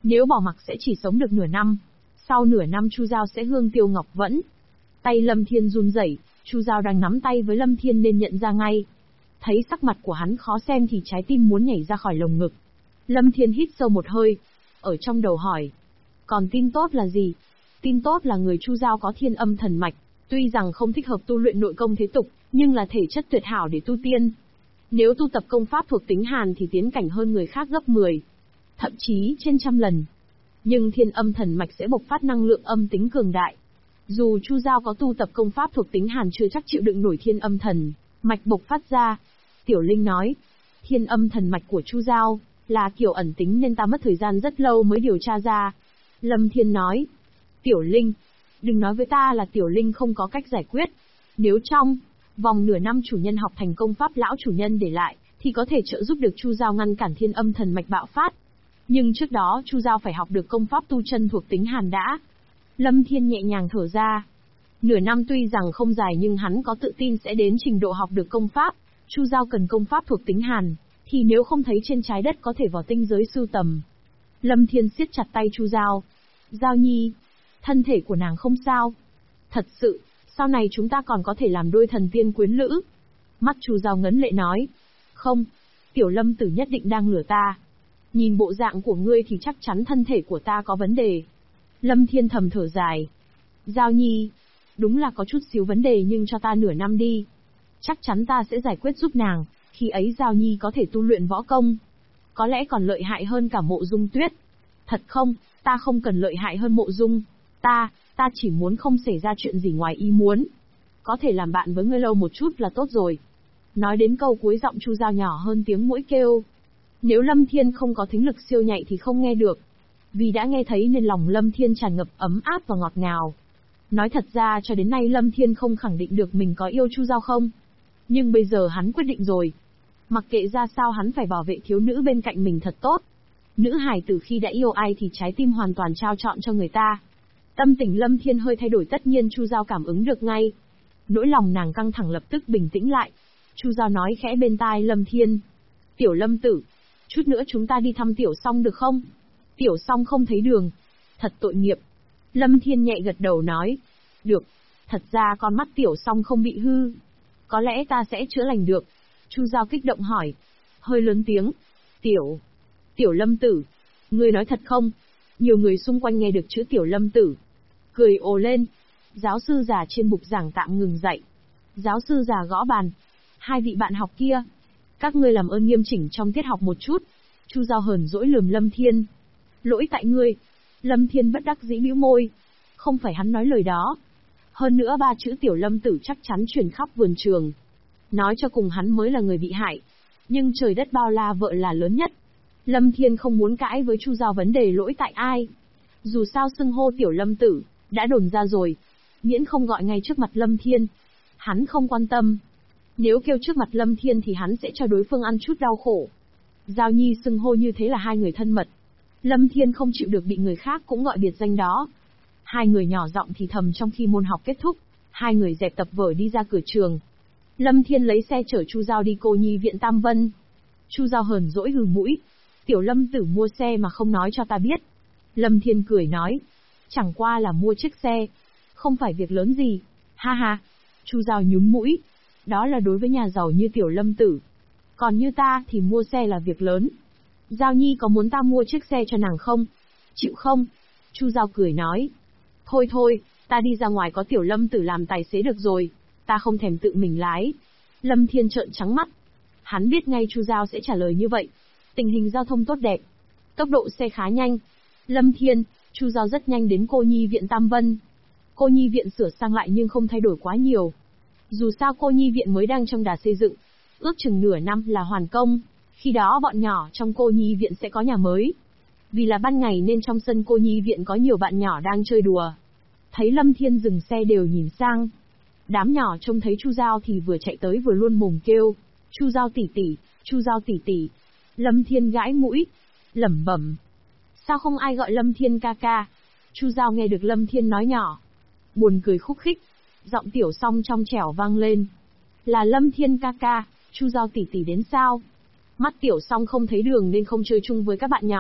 Nếu bỏ mặc sẽ chỉ sống được nửa năm. Sau nửa năm Chu Giao sẽ hương tiêu ngọc vẫn. Tay Lâm Thiên run rẩy, Chu Giao đang nắm tay với Lâm Thiên nên nhận ra ngay. Thấy sắc mặt của hắn khó xem thì trái tim muốn nhảy ra khỏi lồng ngực. Lâm Thiên hít sâu một hơi, ở trong đầu hỏi. Còn tin tốt là gì? Tin tốt là người Chu Giao có thiên âm thần mạch, tuy rằng không thích hợp tu luyện nội công thế tục, nhưng là thể chất tuyệt hảo để tu tiên. Nếu tu tập công pháp thuộc tính hàn thì tiến cảnh hơn người khác gấp 10, thậm chí trên trăm lần. Nhưng thiên âm thần mạch sẽ bộc phát năng lượng âm tính cường đại. Dù Chu Giao có tu tập công pháp thuộc tính hàn chưa chắc chịu đựng nổi thiên âm thần mạch bộc phát ra. Tiểu Linh nói, thiên âm thần mạch của Chu Giao là kiểu ẩn tính nên ta mất thời gian rất lâu mới điều tra ra. Lâm Thiên nói, Tiểu Linh, đừng nói với ta là Tiểu Linh không có cách giải quyết. Nếu trong vòng nửa năm chủ nhân học thành công pháp lão chủ nhân để lại, thì có thể trợ giúp được Chu Giao ngăn cản thiên âm thần mạch bạo phát. Nhưng trước đó Chu Giao phải học được công pháp tu chân thuộc tính hàn đã. Lâm Thiên nhẹ nhàng thở ra. Nửa năm tuy rằng không dài nhưng hắn có tự tin sẽ đến trình độ học được công pháp. Chu Giao cần công pháp thuộc tính hàn, thì nếu không thấy trên trái đất có thể vào tinh giới sưu tầm. Lâm Thiên siết chặt tay Chu Giao. Giao Nhi, thân thể của nàng không sao. Thật sự, sau này chúng ta còn có thể làm đôi thần tiên quyến lữ. Mắt Chu Giao ngấn lệ nói. Không, Tiểu Lâm Tử nhất định đang lừa ta. Nhìn bộ dạng của ngươi thì chắc chắn thân thể của ta có vấn đề. Lâm Thiên thầm thở dài. Giao Nhi, đúng là có chút xíu vấn đề nhưng cho ta nửa năm đi. Chắc chắn ta sẽ giải quyết giúp nàng, khi ấy Giao Nhi có thể tu luyện võ công. Có lẽ còn lợi hại hơn cả Mộ Dung Tuyết. Thật không, ta không cần lợi hại hơn Mộ Dung. Ta chỉ muốn không xảy ra chuyện gì ngoài ý muốn. Có thể làm bạn với ngươi lâu một chút là tốt rồi. Nói đến câu cuối giọng Chu Giao nhỏ hơn tiếng muỗi kêu. Nếu Lâm Thiên không có thính lực siêu nhạy thì không nghe được. Vì đã nghe thấy nên lòng Lâm Thiên tràn ngập ấm áp và ngọt ngào. Nói thật ra cho đến nay Lâm Thiên không khẳng định được mình có yêu Chu Giao không. Nhưng bây giờ hắn quyết định rồi. Mặc kệ ra sao hắn phải bảo vệ thiếu nữ bên cạnh mình thật tốt. Nữ hài từ khi đã yêu ai thì trái tim hoàn toàn trao trọn cho người ta. Tâm tình Lâm Thiên hơi thay đổi tất nhiên Chu Giao cảm ứng được ngay. Nỗi lòng nàng căng thẳng lập tức bình tĩnh lại. Chu Giao nói khẽ bên tai Lâm Thiên. Tiểu Lâm Tử, chút nữa chúng ta đi thăm Tiểu Song được không? Tiểu Song không thấy đường. Thật tội nghiệp. Lâm Thiên nhẹ gật đầu nói. Được, thật ra con mắt Tiểu Song không bị hư. Có lẽ ta sẽ chữa lành được. Chu Giao kích động hỏi. Hơi lớn tiếng. Tiểu Lâm Tử. Ngươi nói thật không? Nhiều người xung quanh nghe được chữ Tiểu Lâm Tử. Cười ồ lên. Giáo sư già trên bục giảng tạm ngừng dạy. Giáo sư già gõ bàn. Hai vị bạn học kia. Các ngươi làm ơn nghiêm chỉnh trong tiết học một chút. Chu Giao hờn dỗi lườm Lâm Thiên. Lỗi tại ngươi. Lâm Thiên bất đắc dĩ bĩu môi. Không phải hắn nói lời đó. Hơn nữa ba chữ Tiểu Lâm Tử chắc chắn truyền khắp vườn trường. Nói cho cùng hắn mới là người bị hại. Nhưng trời đất bao la vợ là lớn nhất. Lâm Thiên không muốn cãi với Chu Giao vấn đề lỗi tại ai. Dù sao xưng hô Tiểu Lâm Tử đã đồn ra rồi. Miễn không gọi ngay trước mặt Lâm Thiên. Hắn không quan tâm. Nếu kêu trước mặt Lâm Thiên thì hắn sẽ cho đối phương ăn chút đau khổ. Giao Nhi xưng hô như thế là hai người thân mật. Lâm Thiên không chịu được bị người khác cũng gọi biệt danh đó. Hai người nhỏ giọng thì thầm trong khi môn học kết thúc. Hai người dẹp tập vở đi ra cửa trường. Lâm Thiên lấy xe chở Chu Giao đi Cô Nhi viện Tam Vân. Chu Giao hờn dỗi hừ mũi. Tiểu Lâm Tử mua xe mà không nói cho ta biết. Lâm Thiên cười nói. Chẳng qua là mua chiếc xe. Không phải việc lớn gì. Ha ha. Chu Giao nhún mũi. Đó là đối với nhà giàu như Tiểu Lâm Tử. Còn như ta thì mua xe là việc lớn. Giao Nhi có muốn ta mua chiếc xe cho nàng không? Chịu không? Chu Giao cười nói. Thôi, ta đi ra ngoài có Tiểu Lâm Tử làm tài xế được rồi. Ta không thèm tự mình lái. Lâm Thiên trợn trắng mắt. Hắn biết ngay Chu Giao sẽ trả lời như vậy. Tình hình giao thông tốt đẹp. Tốc độ xe khá nhanh. Lâm Thiên, Chu Giao rất nhanh đến Cô Nhi viện Tam Vân. Cô Nhi viện sửa sang lại nhưng không thay đổi quá nhiều. Dù sao Cô Nhi viện mới đang trong đà xây dựng. Ước chừng nửa năm là hoàn công. Khi đó bọn nhỏ trong Cô Nhi viện sẽ có nhà mới. Vì là ban ngày nên trong sân Cô Nhi viện có nhiều bạn nhỏ đang chơi đùa. Thấy Lâm Thiên dừng xe đều nhìn sang. Đám nhỏ trông thấy Chu Giao thì vừa chạy tới vừa luôn mồm kêu. Chu Giao tỷ tỷ, Chu Giao tỷ tỷ. Lâm Thiên gãi mũi. Lẩm bẩm. Sao không ai gọi Lâm Thiên ca ca? Chu Giao nghe được Lâm Thiên nói nhỏ. Buồn cười khúc khích. Giọng Tiểu Song trong trẻo vang lên. Là Lâm Thiên ca ca, Chu Giao tỷ tỷ đến sao? Mắt Tiểu Song không thấy đường nên không chơi chung với các bạn nhỏ.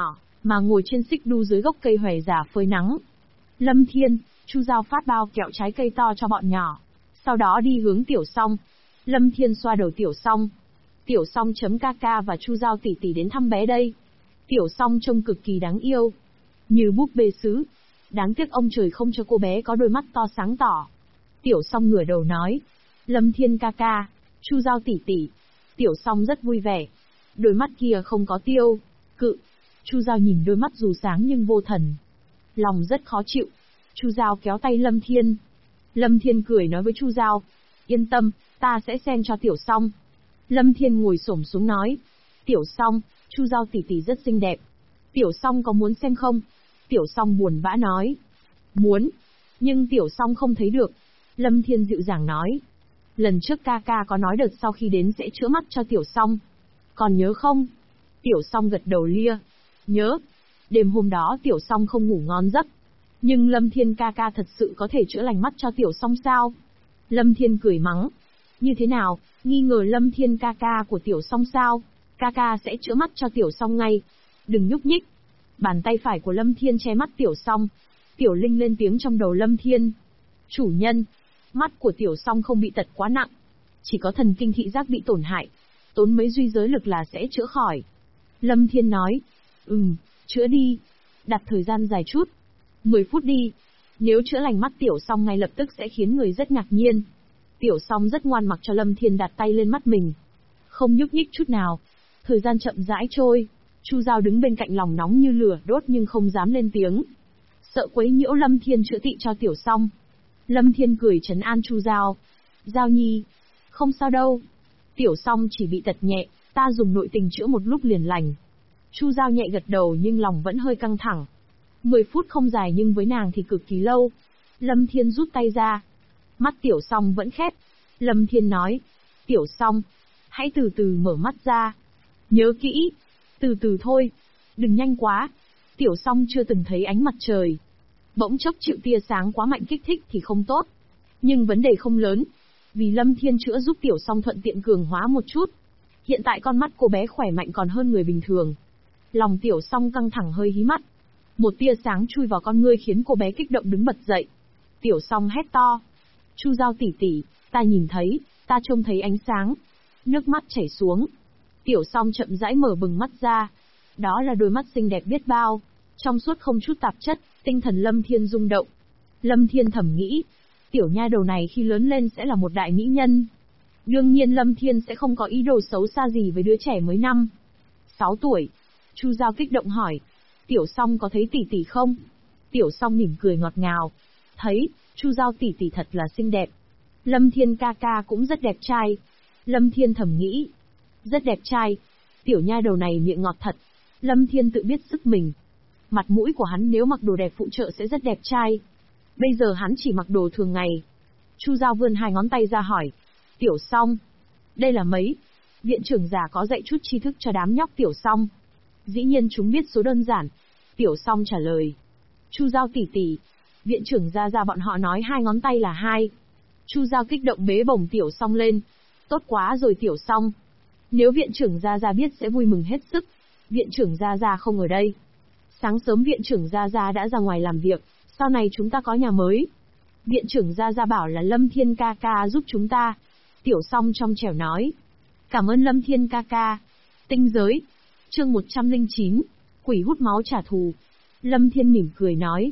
mà ngồi trên xích đu dưới gốc cây hòe già phơi nắng. Lâm Thiên, Chu Giao phát bao kẹo trái cây to cho bọn nhỏ. Sau đó đi hướng Tiểu Song. Lâm Thiên xoa đầu Tiểu Song. Tiểu Song chấm ca ca và Chu Giao tỷ tỷ đến thăm bé đây. Tiểu Song trông cực kỳ đáng yêu. Như búp bê sứ. Đáng tiếc ông trời không cho cô bé có đôi mắt to sáng tỏ. Tiểu Song ngửa đầu nói. Lâm Thiên ca ca, Chu Giao tỷ tỷ. Tiểu Song rất vui vẻ. Đôi mắt kia không có tiêu cự. Chu Giao nhìn đôi mắt dù sáng nhưng vô thần. Lòng rất khó chịu. Chu Giao kéo tay Lâm Thiên. Lâm Thiên cười nói với Chu Giao. Yên tâm, ta sẽ xem cho Tiểu Song. Lâm Thiên ngồi xổm xuống nói. Tiểu Song, Chu Giao tỷ tỷ rất xinh đẹp. Tiểu Song có muốn xem không? Tiểu Song buồn bã nói. Muốn. Nhưng Tiểu Song không thấy được. Lâm Thiên dịu dàng nói. Lần trước ca ca có nói đợt sau khi đến sẽ chữa mắt cho Tiểu Song. Còn nhớ không? Tiểu Song gật đầu lia. Nhớ. Đêm hôm đó Tiểu Song không ngủ ngon giấc. Nhưng Lâm Thiên ca ca thật sự có thể chữa lành mắt cho Tiểu Song sao? Lâm Thiên cười mắng. Như thế nào, nghi ngờ Lâm Thiên ca ca của Tiểu Song sao? Ca ca sẽ chữa mắt cho Tiểu Song ngay. Đừng nhúc nhích. Bàn tay phải của Lâm Thiên che mắt Tiểu Song. Tiểu Linh lên tiếng trong đầu Lâm Thiên. Chủ nhân, mắt của Tiểu Song không bị tật quá nặng. Chỉ có thần kinh thị giác bị tổn hại. Tốn mấy duy giới lực là sẽ chữa khỏi. Lâm Thiên nói. Chữa đi. Đặt thời gian dài chút. 10 phút đi. Nếu chữa lành mắt Tiểu Song ngay lập tức sẽ khiến người rất ngạc nhiên. Tiểu Song rất ngoan mặc cho Lâm Thiên đặt tay lên mắt mình. Không nhúc nhích chút nào. Thời gian chậm rãi trôi. Chu Giao đứng bên cạnh lòng nóng như lửa đốt nhưng không dám lên tiếng. Sợ quấy nhiễu Lâm Thiên chữa trị cho Tiểu Song. Lâm Thiên cười trấn an Chu Giao. Giao nhi. Không sao đâu. Tiểu Song chỉ bị tật nhẹ, ta dùng nội tình chữa một lúc liền lành. Chu Giao nhẹ gật đầu nhưng lòng vẫn hơi căng thẳng. 10 phút không dài nhưng với nàng thì cực kỳ lâu. Lâm Thiên rút tay ra. Mắt Tiểu Song vẫn khép. Lâm Thiên nói. Tiểu Song, hãy từ từ mở mắt ra. Nhớ kỹ. Từ từ thôi. Đừng nhanh quá. Tiểu Song chưa từng thấy ánh mặt trời. Bỗng chốc chịu tia sáng quá mạnh kích thích thì không tốt. Nhưng vấn đề không lớn. Vì Lâm Thiên chữa giúp Tiểu Song thuận tiện cường hóa một chút. Hiện tại con mắt cô bé khỏe mạnh còn hơn người bình thường. Lòng Tiểu Song căng thẳng hơi hí mắt. Một tia sáng chui vào con ngươi khiến cô bé kích động đứng bật dậy. Tiểu Song hét to. Chu Giao tỷ tỷ, ta nhìn thấy, ta trông thấy ánh sáng. Nước mắt chảy xuống. Tiểu Song chậm rãi mở bừng mắt ra. Đó là đôi mắt xinh đẹp biết bao. Trong suốt không chút tạp chất, tinh thần Lâm Thiên rung động. Lâm Thiên thầm nghĩ. Tiểu nha đầu này khi lớn lên sẽ là một đại mỹ nhân. Đương nhiên Lâm Thiên sẽ không có ý đồ xấu xa gì với đứa trẻ mới 6 tuổi. Chu Giao kích động hỏi. Tiểu Song có thấy tỷ tỷ không? Tiểu Song mỉm cười ngọt ngào. Thấy, Chu Giao tỷ tỷ thật là xinh đẹp. Lâm Thiên ca ca cũng rất đẹp trai. Lâm Thiên thầm nghĩ. Rất đẹp trai. Tiểu nha đầu này miệng ngọt thật. Lâm Thiên tự biết sức mình. Mặt mũi của hắn nếu mặc đồ đẹp phụ trợ sẽ rất đẹp trai. Bây giờ hắn chỉ mặc đồ thường ngày. Chu Giao vươn 2 ngón tay ra hỏi. Tiểu Song. Đây là mấy? Viện trưởng già có dạy chút tri thức cho đám nhóc Tiểu Song. Dĩ nhiên chúng biết số đơn giản. Tiểu Song trả lời. Chu Giao tỷ tỷ. Viện trưởng gia bọn họ nói 2 ngón tay là 2. Chu Giao kích động bế bổng Tiểu Song lên. Tốt quá rồi Tiểu Song. Nếu viện trưởng gia biết sẽ vui mừng hết sức. Viện trưởng gia không ở đây. Sáng sớm viện trưởng gia đã ra ngoài làm việc. Sau này chúng ta có nhà mới. Viện trưởng gia bảo là Lâm Thiên ca ca giúp chúng ta. Tiểu Song trong trẻo nói. Cảm ơn Lâm Thiên ca ca. Tinh giới. Chương 109. Quỷ hút máu trả thù. Lâm Thiên mỉm cười nói.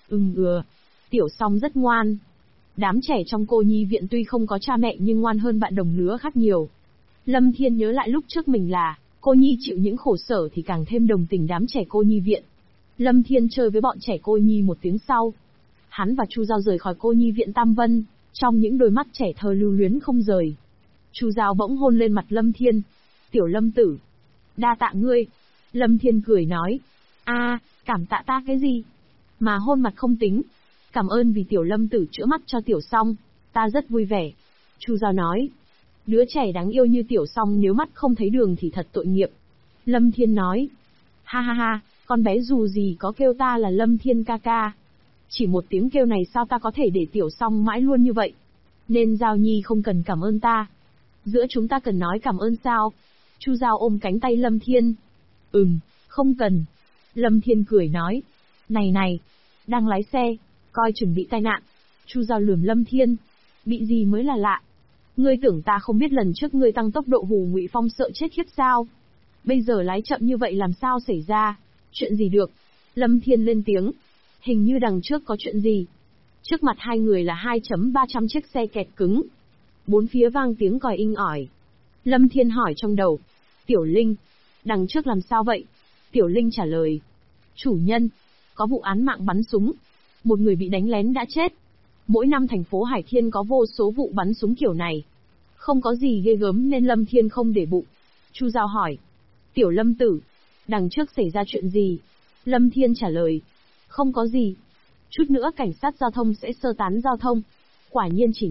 Tiểu Song rất ngoan. Đám trẻ trong cô nhi viện tuy không có cha mẹ nhưng ngoan hơn bạn đồng lứa khác nhiều. Lâm Thiên nhớ lại lúc trước mình là cô nhi chịu những khổ sở thì càng thêm đồng tình đám trẻ cô nhi viện. Lâm Thiên chơi với bọn trẻ cô nhi một tiếng sau. Hắn và Chu Giao rời khỏi cô nhi viện Tam Vân, trong những đôi mắt trẻ thơ lưu luyến không rời. Chu Giao bỗng hôn lên mặt Lâm Thiên. Tiểu Lâm tử. Đa tạ ngươi. Lâm Thiên cười nói. Cảm tạ ta cái gì? Mà hôn mặt không tính. Cảm ơn vì Tiểu Lâm tử chữa mắt cho Tiểu Song. Ta rất vui vẻ. Chu Giao nói. Đứa trẻ đáng yêu như Tiểu Song nếu mắt không thấy đường thì thật tội nghiệp. Lâm Thiên nói. Ha ha ha, con bé dù gì có kêu ta là Lâm Thiên ca ca. Chỉ một tiếng kêu này sao ta có thể để Tiểu Song mãi luôn như vậy? Nên Giao Nhi không cần cảm ơn ta. Giữa chúng ta cần nói cảm ơn sao? Chu Giao ôm cánh tay Lâm Thiên. Không cần. Lâm Thiên cười nói. Này này, đang lái xe, coi chừng bị tai nạn. Chu Giao lườm Lâm Thiên. Bị gì mới là lạ. Ngươi tưởng ta không biết lần trước ngươi tăng tốc độ hù Ngụy Phong sợ chết khiếp sao? Bây giờ lái chậm như vậy làm sao xảy ra? Chuyện gì được? Lâm Thiên lên tiếng. Hình như đằng trước có chuyện gì. Trước mặt hai người là 2.300 chiếc xe kẹt cứng. Bốn phía vang tiếng còi inh ỏi. Lâm Thiên hỏi trong đầu. Tiểu Linh, đằng trước làm sao vậy? Tiểu Linh trả lời. Chủ nhân, có vụ án mạng bắn súng. Một người bị đánh lén đã chết. Mỗi năm thành phố Hải Thiên có vô số vụ bắn súng kiểu này. Không có gì ghê gớm nên Lâm Thiên không để bụng. Chu Giao hỏi. Tiểu Lâm tử, đằng trước xảy ra chuyện gì? Lâm Thiên trả lời. Không có gì. Chút nữa cảnh sát giao thông sẽ sơ tán giao thông. Quả nhiên chỉ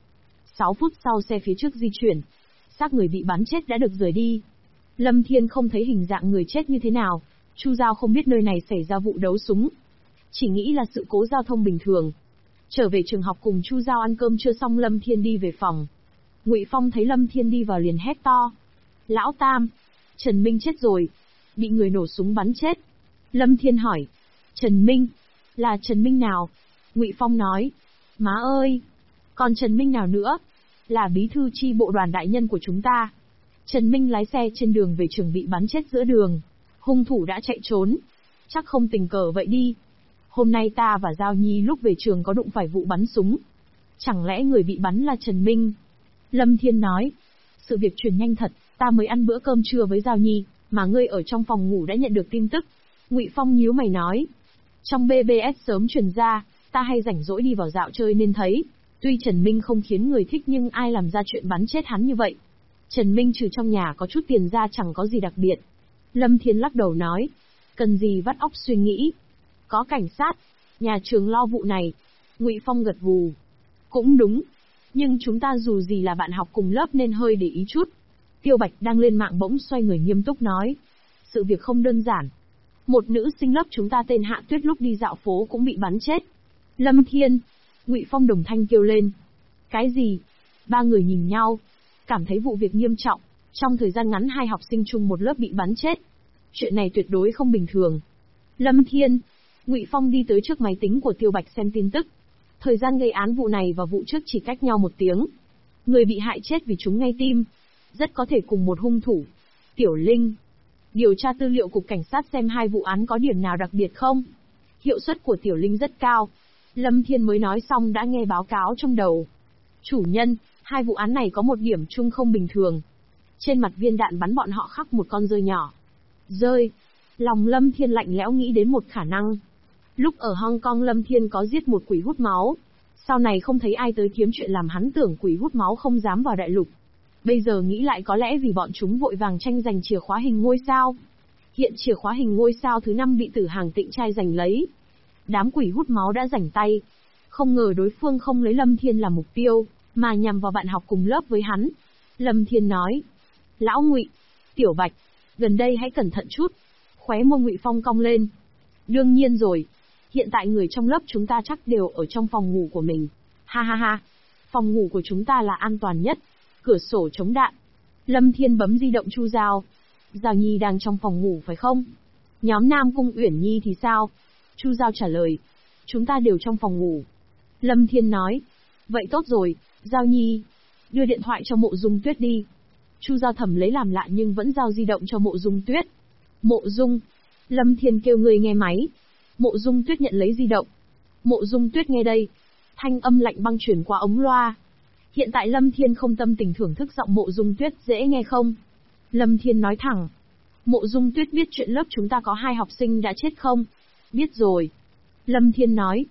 5-6 phút sau xe phía trước di chuyển. Xác người bị bắn chết đã được rời đi. Lâm Thiên không thấy hình dạng người chết như thế nào. Chu Giao không biết nơi này xảy ra vụ đấu súng. Chỉ nghĩ là sự cố giao thông bình thường. Trở về trường học cùng Chu Giao ăn cơm trưa xong Lâm Thiên đi về phòng. Ngụy Phong thấy Lâm Thiên đi vào liền hét to. Lão Tam, Trần Minh chết rồi. Bị người nổ súng bắn chết. Lâm Thiên hỏi. Trần Minh? Là Trần Minh nào? Ngụy Phong nói. Má ơi! Còn Trần Minh nào nữa? Là bí thư chi bộ đoàn đại nhân của chúng ta. Trần Minh lái xe trên đường về trường bị bắn chết giữa đường. Hung thủ đã chạy trốn. Chắc không tình cờ vậy đi. Hôm nay ta và Giao Nhi lúc về trường có đụng phải vụ bắn súng. Chẳng lẽ người bị bắn là Trần Minh? Lâm Thiên nói. Sự việc truyền nhanh thật, ta mới ăn bữa cơm trưa với Giao Nhi, mà ngươi ở trong phòng ngủ đã nhận được tin tức. Ngụy Phong nhíu mày nói. Trong BBS sớm truyền ra, ta hay rảnh rỗi đi vào dạo chơi nên thấy. Tuy Trần Minh không khiến người thích nhưng ai làm ra chuyện bắn chết hắn như vậy? Trần Minh trừ trong nhà có chút tiền ra chẳng có gì đặc biệt. Lâm Thiên lắc đầu nói. Cần gì vắt óc suy nghĩ. Có cảnh sát, nhà trường lo vụ này. Ngụy Phong gật gù. Cũng đúng. Nhưng chúng ta dù gì là bạn học cùng lớp nên hơi để ý chút. Tiêu Bạch đang lên mạng bỗng xoay người nghiêm túc nói. Sự việc không đơn giản. Một nữ sinh lớp chúng ta tên Hạ Tuyết lúc đi dạo phố cũng bị bắn chết. Lâm Thiên, Ngụy Phong đồng thanh kêu lên. Cái gì? Ba người nhìn nhau, cảm thấy vụ việc nghiêm trọng. Trong thời gian ngắn hai học sinh chung một lớp bị bắn chết. Chuyện này tuyệt đối không bình thường. Lâm Thiên, Ngụy Phong đi tới trước máy tính của Tiêu Bạch xem tin tức. Thời gian gây án vụ này và vụ trước chỉ cách nhau 1 tiếng. Người bị hại chết vì trúng ngay tim. Rất có thể cùng một hung thủ. Tiểu Linh, điều tra tư liệu cục cảnh sát xem hai vụ án có điểm nào đặc biệt không? Hiệu suất của Tiểu Linh rất cao. Lâm Thiên mới nói xong đã nghe báo cáo trong đầu. Chủ nhân, hai vụ án này có một điểm chung không bình thường. Trên mặt viên đạn bắn bọn họ khắc một con dơi nhỏ. Dơi. Lòng Lâm Thiên lạnh lẽo nghĩ đến một khả năng. Lúc ở Hong Kong Lâm Thiên có giết một quỷ hút máu. Sau này không thấy ai tới kiếm chuyện làm hắn tưởng quỷ hút máu không dám vào đại lục. Bây giờ nghĩ lại có lẽ vì bọn chúng vội vàng tranh giành chìa khóa hình ngôi sao. Hiện chìa khóa hình ngôi sao thứ 5 bị Tử Hàng Tịnh trai giành lấy. Đám quỷ hút máu đã rảnh tay. Không ngờ đối phương không lấy Lâm Thiên làm mục tiêu, mà nhằm vào bạn học cùng lớp với hắn. Lâm Thiên nói. Lão Ngụy, Tiểu Bạch, gần đây hãy cẩn thận chút. Khóe môi Ngụy Phong cong lên. Đương nhiên rồi. Hiện tại người trong lớp chúng ta chắc đều ở trong phòng ngủ của mình. Ha ha ha. Phòng ngủ của chúng ta là an toàn nhất. Cửa sổ chống đạn. Lâm Thiên bấm di động Chu Giao. Giao Nhi đang trong phòng ngủ phải không? Nhóm Nam Cung Uyển Nhi thì sao? Chu Giao trả lời. Chúng ta đều trong phòng ngủ. Lâm Thiên nói. Vậy tốt rồi, Giao Nhi. Đưa điện thoại cho Mộ Dung Tuyết đi. Chu Giao thầm lấy làm lạ nhưng vẫn giao di động cho Mộ Dung Tuyết. Mộ Dung. Lâm Thiên kêu người nghe máy. Mộ Dung Tuyết nhận lấy di động. Mộ Dung Tuyết nghe đây. Thanh âm lạnh băng truyền qua ống loa. Hiện tại Lâm Thiên không tâm tình thưởng thức giọng Mộ Dung Tuyết dễ nghe không? Lâm Thiên nói thẳng. Mộ Dung Tuyết biết chuyện lớp chúng ta có 2 học sinh đã chết không? Biết rồi. Lâm Thiên nói.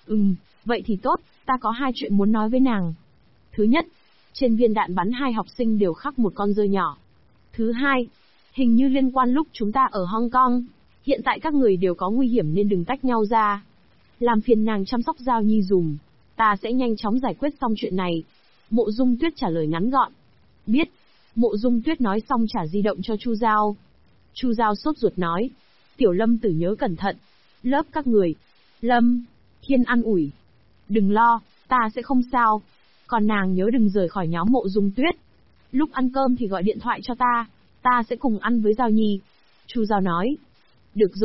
Vậy thì tốt, ta có 2 chuyện muốn nói với nàng. Thứ nhất, trên viên đạn bắn 2 học sinh đều khắc một con dơi nhỏ. Thứ hai, hình như liên quan lúc chúng ta ở Hong Kong. Hiện tại các người đều có nguy hiểm nên đừng tách nhau ra. Làm phiền nàng chăm sóc Giao Nhi dùm. Ta sẽ nhanh chóng giải quyết xong chuyện này. Mộ Dung Tuyết trả lời ngắn gọn. Biết. Mộ Dung Tuyết nói xong trả di động cho Chu Giao. Chu Giao sốt ruột nói. Tiểu Lâm tử nhớ cẩn thận. Lớp các người. Lâm Thiên an ủi. Đừng lo, ta sẽ không sao. Còn nàng nhớ đừng rời khỏi nhóm Mộ Dung Tuyết. Lúc ăn cơm thì gọi điện thoại cho ta. Ta sẽ cùng ăn với Giao Nhi. Chu Giao nói. Được rồi.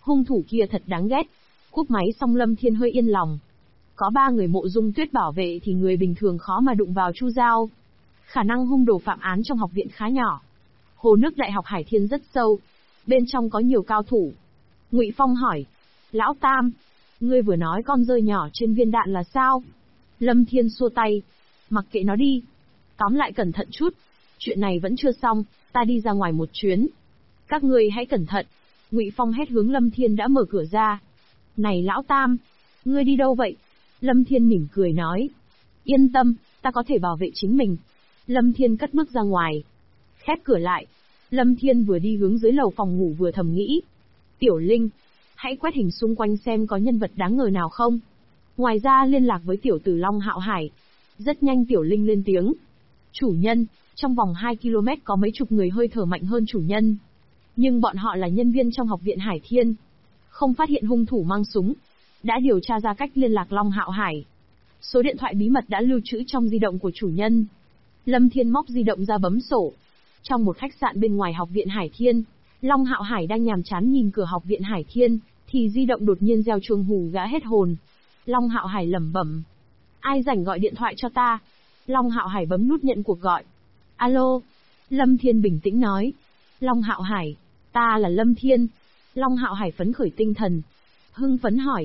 Hung thủ kia thật đáng ghét. Cúp máy xong Lâm Thiên hơi yên lòng. Có 3 người Mộ Dung Tuyết bảo vệ thì người bình thường khó mà đụng vào Chu Giao. Khả năng hung đồ phạm án trong học viện khá nhỏ. Hồ nước Đại học Hải Thiên rất sâu. Bên trong có nhiều cao thủ. Ngụy Phong hỏi. Lão Tam, ngươi vừa nói con rơi nhỏ trên viên đạn là sao? Lâm Thiên xua tay. Mặc kệ nó đi. Tóm lại cẩn thận chút. Chuyện này vẫn chưa xong, ta đi ra ngoài một chuyến. Các ngươi hãy cẩn thận. Ngụy Phong hét hướng Lâm Thiên đã mở cửa ra. Này Lão Tam, ngươi đi đâu vậy? Lâm Thiên mỉm cười nói. Yên tâm, ta có thể bảo vệ chính mình. Lâm Thiên cất bước ra ngoài. Khép cửa lại. Lâm Thiên vừa đi hướng dưới lầu phòng ngủ vừa thầm nghĩ. Tiểu Linh, hãy quét hình xung quanh xem có nhân vật đáng ngờ nào không. Ngoài ra liên lạc với tiểu tử Long Hạo Hải. Rất nhanh Tiểu Linh lên tiếng. Chủ nhân, trong vòng 2 km có mấy chục người hơi thở mạnh hơn chủ nhân. Nhưng bọn họ là nhân viên trong học viện Hải Thiên. Không phát hiện hung thủ mang súng. Đã điều tra ra cách liên lạc Long Hạo Hải. Số điện thoại bí mật đã lưu trữ trong di động của chủ nhân. Lâm Thiên móc di động ra bấm sổ. Trong một khách sạn bên ngoài học viện Hải Thiên, Long Hạo Hải đang nhàm chán nhìn cửa học viện Hải Thiên, thì di động đột nhiên reo chuông hù gã hết hồn. Long Hạo Hải lẩm bẩm. Ai rảnh gọi điện thoại cho ta? Long Hạo Hải bấm nút nhận cuộc gọi. Alo. Lâm Thiên bình tĩnh nói. Long Hạo Hải, ta là Lâm Thiên. Long Hạo Hải phấn khởi tinh thần. Hưng phấn hỏi.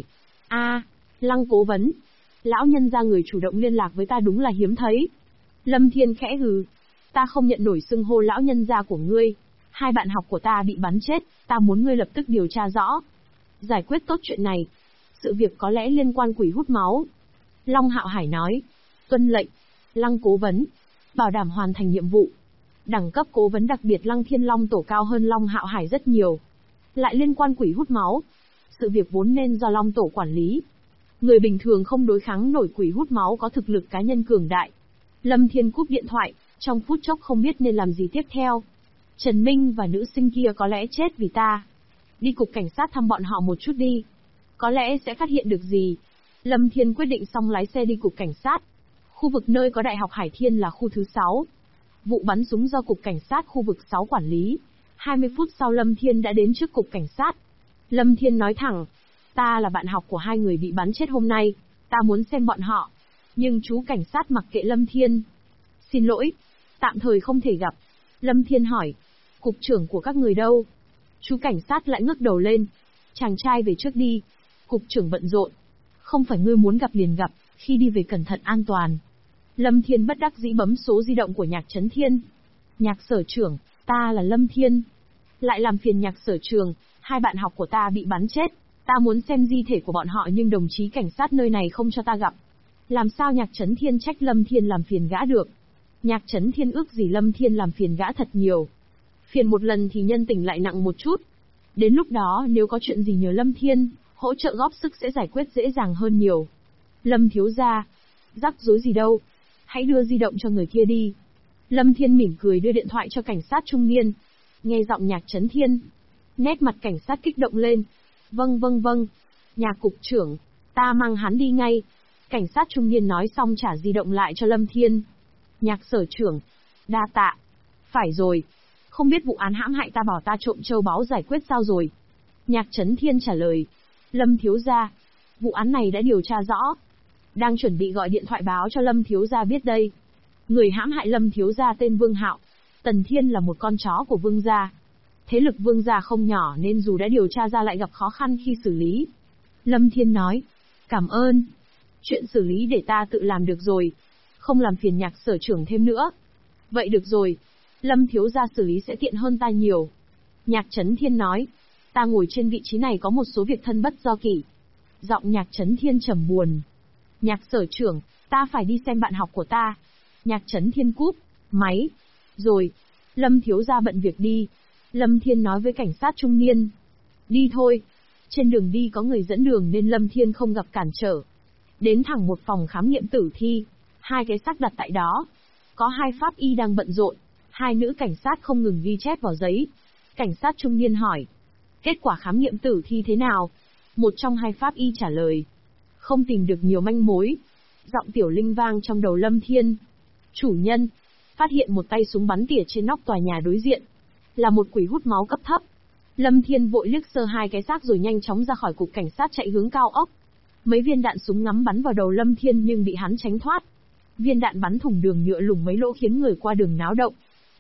Lăng cố vấn. Lão nhân gia người chủ động liên lạc với ta đúng là hiếm thấy. Lâm Thiên khẽ hừ. Ta không nhận nổi xưng hô lão nhân gia của ngươi. 2 bạn học của ta bị bắn chết, ta muốn ngươi lập tức điều tra rõ. Giải quyết tốt chuyện này. Sự việc có lẽ liên quan quỷ hút máu. Long Hạo Hải nói. Tuân lệnh. Lăng cố vấn. Bảo đảm hoàn thành nhiệm vụ. Đẳng cấp cố vấn đặc biệt Lăng Thiên Long tổ cao hơn Long Hạo Hải rất nhiều. Lại liên quan quỷ hút máu. Sự việc vốn nên do Long tổ quản lý. Người bình thường không đối kháng nổi quỷ hút máu có thực lực cá nhân cường đại. Lâm Thiên cúp điện thoại, trong phút chốc không biết nên làm gì tiếp theo. Trần Minh và nữ sinh kia có lẽ chết vì ta. Đi cục cảnh sát thăm bọn họ một chút đi. Có lẽ sẽ phát hiện được gì. Lâm Thiên quyết định xong lái xe đi cục cảnh sát. Khu vực nơi có Đại học Hải Thiên là khu thứ 6. Vụ bắn súng do cục cảnh sát khu vực 6 quản lý. 20 phút sau Lâm Thiên đã đến trước cục cảnh sát. Lâm Thiên nói thẳng. Ta là bạn học của 2 người bị bắn chết hôm nay. Ta muốn xem bọn họ. Nhưng chú cảnh sát mặc kệ Lâm Thiên. Xin lỗi. Tạm thời không thể gặp. Lâm Thiên hỏi. Cục trưởng của các người đâu? Chú cảnh sát lại ngước đầu lên. Chàng trai về trước đi. Cục trưởng bận rộn. Không phải ngươi muốn gặp liền gặp, khi đi về cẩn thận an toàn. Lâm Thiên bất đắc dĩ bấm số di động của Nhạc Chấn Thiên. Nhạc sở trưởng, ta là Lâm Thiên. Lại làm phiền Nhạc sở trường, 2 bạn học của ta bị bắn chết. Ta muốn xem di thể của bọn họ nhưng đồng chí cảnh sát nơi này không cho ta gặp. Làm sao Nhạc Chấn Thiên trách Lâm Thiên làm phiền gã được? Nhạc Chấn Thiên ước gì Lâm Thiên làm phiền gã thật nhiều. Phiền một lần thì nhân tình lại nặng một chút. Đến lúc đó nếu có chuyện gì nhờ Lâm Thiên, hỗ trợ góp sức sẽ giải quyết dễ dàng hơn nhiều. Lâm thiếu gia, rắc rối gì đâu, hãy đưa di động cho người kia đi. Lâm Thiên mỉm cười đưa điện thoại cho cảnh sát trung niên. Nghe giọng Nhạc Chấn Thiên, nét mặt cảnh sát kích động lên. Vâng. Nhạc cục trưởng, ta mang hắn đi ngay. Cảnh sát trung niên nói xong trả di động lại cho Lâm Thiên. Nhạc sở trưởng, đa tạ. Phải rồi, không biết vụ án hãm hại ta bảo ta trộm châu báu giải quyết sao rồi? Nhạc Chấn Thiên trả lời. Lâm thiếu gia, vụ án này đã điều tra rõ. Đang chuẩn bị gọi điện thoại báo cho Lâm thiếu gia biết đây. Người hãm hại Lâm thiếu gia tên Vương Hạo. Tần Thiên là một con chó của Vương gia. Thế lực Vương gia không nhỏ nên dù đã điều tra ra lại gặp khó khăn khi xử lý. Lâm Thiên nói. Cảm ơn. Chuyện xử lý để ta tự làm được rồi. Không làm phiền Nhạc sở trưởng thêm nữa. Vậy được rồi. Lâm thiếu gia xử lý sẽ tiện hơn ta nhiều. Nhạc Chấn Thiên nói. Ta ngồi trên vị trí này có một số việc thân bất do kỷ. Giọng Nhạc Chấn Thiên trầm buồn. Nhạc sở trưởng, ta phải đi xem bạn học của ta. Nhạc Chấn Thiên cúp máy. Rồi, Lâm thiếu gia bận việc đi. Lâm Thiên nói với cảnh sát trung niên. Đi thôi. Trên đường đi có người dẫn đường nên Lâm Thiên không gặp cản trở. Đến thẳng một phòng khám nghiệm tử thi. 2 cái xác đặt tại đó. Có 2 pháp y đang bận rộn. 2 nữ cảnh sát không ngừng ghi chép vào giấy. Cảnh sát trung niên hỏi. Kết quả khám nghiệm tử thi thế nào? Một trong 2 pháp y trả lời. Không tìm được nhiều manh mối. Giọng Tiểu Linh vang trong đầu Lâm Thiên. Chủ nhân, phát hiện một tay súng bắn tỉa trên nóc tòa nhà đối diện. Là một quỷ hút máu cấp thấp. Lâm Thiên vội liếc sơ hai cái xác rồi nhanh chóng ra khỏi cục cảnh sát chạy hướng cao ốc. Mấy viên đạn súng ngắm bắn vào đầu Lâm Thiên nhưng bị hắn tránh thoát. Viên đạn bắn thủng đường nhựa lủng mấy lỗ khiến người qua đường náo động.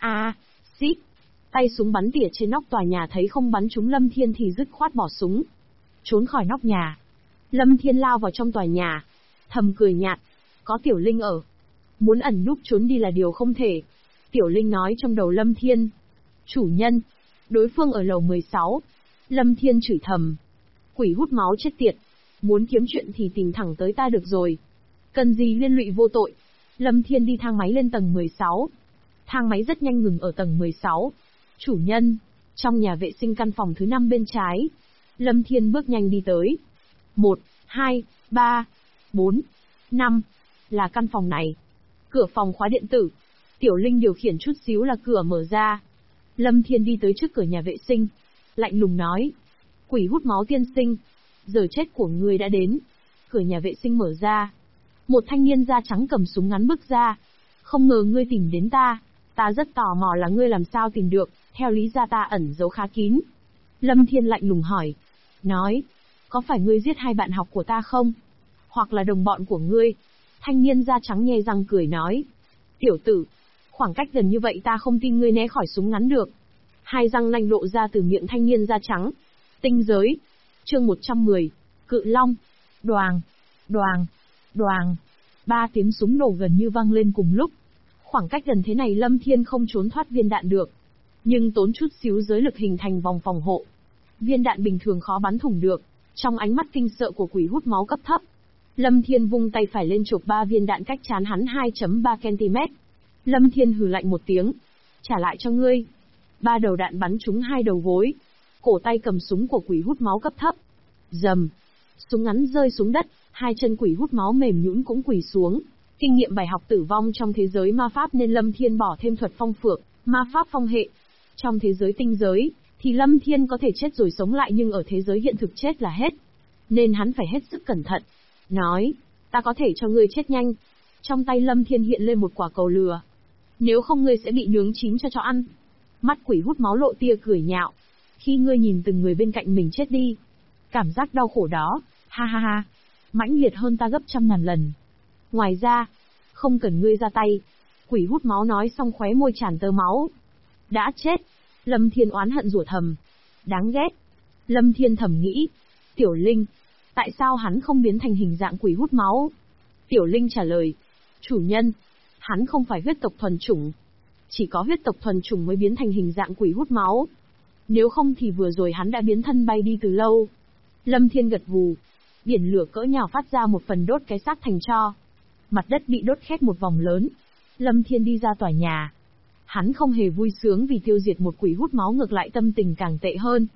Xít. Tay súng bắn tỉa trên nóc tòa nhà thấy không bắn trúng Lâm Thiên thì dứt khoát bỏ súng. Trốn khỏi nóc nhà. Lâm Thiên lao vào trong tòa nhà. Thầm cười nhạt. Có Tiểu Linh ở. Muốn ẩn núp trốn đi là điều không thể. Tiểu Linh nói trong đầu Lâm Thiên. Chủ nhân. Đối phương ở lầu 16. Lâm Thiên chửi thầm. Quỷ hút máu chết tiệt. Muốn kiếm chuyện thì tìm thẳng tới ta được rồi. Cần gì liên lụy vô tội. Lâm Thiên đi thang máy lên tầng 16. Thang máy rất nhanh ngừng ở tầng 16. Chủ nhân. Trong nhà vệ sinh căn phòng thứ 5 bên trái. Lâm Thiên bước nhanh đi tới. 1, 2, 3, 4, 5. Là căn phòng này. Cửa phòng khóa điện tử. Tiểu Linh điều khiển chút xíu là cửa mở ra. Lâm Thiên đi tới trước cửa nhà vệ sinh. Lạnh lùng nói. Quỷ hút máu tiên sinh. Giờ chết của ngươi đã đến. Cửa nhà vệ sinh mở ra. Một thanh niên da trắng cầm súng ngắn bước ra. Không ngờ ngươi tìm đến ta. Ta rất tò mò là ngươi làm sao tìm được, theo lý ra ta ẩn giấu khá kín. Lâm Thiên lạnh lùng hỏi. Nói. Có phải ngươi giết hai bạn học của ta không? Hoặc là đồng bọn của ngươi? Thanh niên da trắng nhe răng cười nói. Tiểu tử. Khoảng cách gần như vậy ta không tin ngươi né khỏi súng ngắn được. Hai răng nanh lộ ra từ miệng thanh niên da trắng. Tinh giới. Chương 110. Cự Long. Đoàng. Đoàng. Đoàng. 3 tiếng súng nổ gần như vang lên cùng lúc. Khoảng cách gần thế này Lâm Thiên không trốn thoát viên đạn được. Nhưng tốn chút xíu giới lực hình thành vòng phòng hộ. Viên đạn bình thường khó bắn thủng được. Trong ánh mắt kinh sợ của quỷ hút máu cấp thấp, Lâm Thiên vung tay phải lên chộp 3 viên đạn cách trán hắn 2,3 cm. Lâm Thiên hừ lạnh một tiếng. Trả lại cho ngươi. 3 đầu đạn bắn trúng 2 đầu gối. Cổ tay cầm súng của quỷ hút máu cấp thấp. Rầm. Súng ngắn rơi xuống đất, 2 chân quỷ hút máu mềm nhũn cũng quỳ xuống. Kinh nghiệm bài học tử vong trong thế giới ma pháp nên Lâm Thiên bỏ thêm thuật phong phược, ma pháp phong hệ. Trong thế giới tinh giới, thì Lâm Thiên có thể chết rồi sống lại nhưng ở thế giới hiện thực chết là hết. Nên hắn phải hết sức cẩn thận. Nói, ta có thể cho ngươi chết nhanh. Trong tay Lâm Thiên hiện lên một quả cầu lửa. Nếu không ngươi sẽ bị nướng chín cho ăn. Mắt quỷ hút máu lộ tia cười nhạo. Khi ngươi nhìn từng người bên cạnh mình chết đi, cảm giác đau khổ đó, ha ha ha, mãnh liệt hơn ta gấp 100.000 lần. Ngoài ra, không cần ngươi ra tay. Quỷ hút máu nói xong khóe môi tràn tơ máu. Đã chết. Lâm Thiên oán hận rủa thầm. Đáng ghét. Lâm Thiên thầm nghĩ. Tiểu Linh. Tại sao hắn không biến thành hình dạng quỷ hút máu? Tiểu Linh trả lời. Chủ nhân. Hắn không phải huyết tộc thuần chủng. Chỉ có huyết tộc thuần chủng mới biến thành hình dạng quỷ hút máu. Nếu không thì vừa rồi hắn đã biến thân bay đi từ lâu. Lâm Thiên gật gù. Biển lửa cỡ nhào phát ra một phần đốt cái xác thành tro. Mặt đất bị đốt khét một vòng lớn. Lâm Thiên đi ra tòa nhà. Hắn không hề vui sướng vì tiêu diệt một quỷ hút máu, ngược lại tâm tình càng tệ hơn.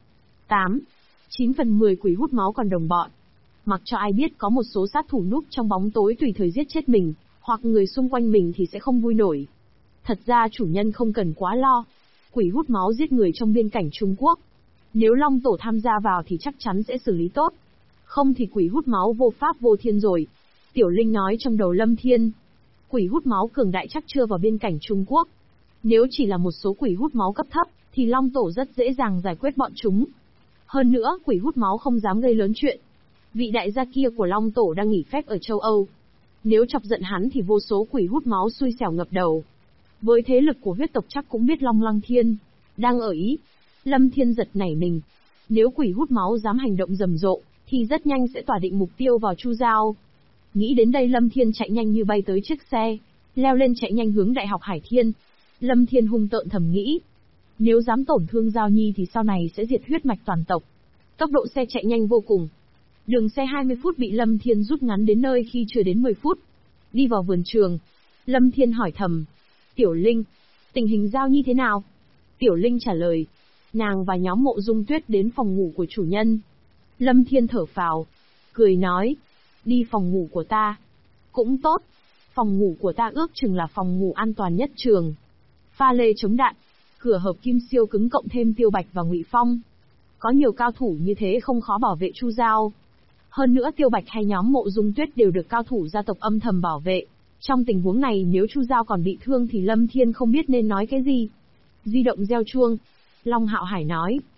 9 phần 10 quỷ hút máu còn đồng bọn. Mặc cho ai biết có một số sát thủ núp trong bóng tối tùy thời giết chết mình, hoặc người xung quanh mình thì sẽ không vui nổi. Thật ra chủ nhân không cần quá lo. Quỷ hút máu giết người trong biên cảnh Trung Quốc. Nếu Long Tổ tham gia vào thì chắc chắn sẽ xử lý tốt. Không thì quỷ hút máu vô pháp vô thiên rồi. Tiểu Linh nói trong đầu Lâm Thiên. Quỷ hút máu cường đại chắc chưa vào biên cảnh Trung Quốc. Nếu chỉ là một số quỷ hút máu cấp thấp, thì Long Tổ rất dễ dàng giải quyết bọn chúng. Hơn nữa, quỷ hút máu không dám gây lớn chuyện. Vị đại gia kia của Long Tổ đang nghỉ phép ở châu Âu. Nếu chọc giận hắn thì vô số quỷ hút máu xui xẻo ngập đầu. Với thế lực của huyết tộc chắc cũng biết Long Lăng Thiên đang ở Ý. Lâm Thiên giật nảy mình. Nếu quỷ hút máu dám hành động rầm rộ, thì rất nhanh sẽ tỏa định mục tiêu vào Chu Giao. Nghĩ đến đây Lâm Thiên chạy nhanh như bay tới chiếc xe, leo lên chạy nhanh hướng Đại học Hải Thiên. Lâm Thiên hung tợn thầm nghĩ. Nếu dám tổn thương Giao Nhi thì sau này sẽ diệt huyết mạch toàn tộc. Tốc độ xe chạy nhanh vô cùng. Đường xe 20 phút bị Lâm Thiên rút ngắn đến nơi khi chưa đến 10 phút. Đi vào vườn trường. Lâm Thiên hỏi thầm. Tiểu Linh, tình hình Giao Nhi thế nào? Tiểu Linh trả lời. Nàng và nhóm Mộ Dung Tuyết đến phòng ngủ của chủ nhân. Lâm Thiên thở phào. Cười nói. Đi phòng ngủ của ta. Cũng tốt. Phòng ngủ của ta ước chừng là phòng ngủ an toàn nhất trường. Pha lê chống đạn. Cửa hợp kim siêu cứng cộng thêm Tiêu Bạch và Ngụy Phong. Có nhiều cao thủ như thế không khó bảo vệ Chu Giao. Hơn nữa Tiêu Bạch hay nhóm Mộ Dung Tuyết đều được cao thủ gia tộc âm thầm bảo vệ. Trong tình huống này nếu Chu Giao còn bị thương thì Lâm Thiên không biết nên nói cái gì. Di động reo chuông. Long Hạo Hải nói.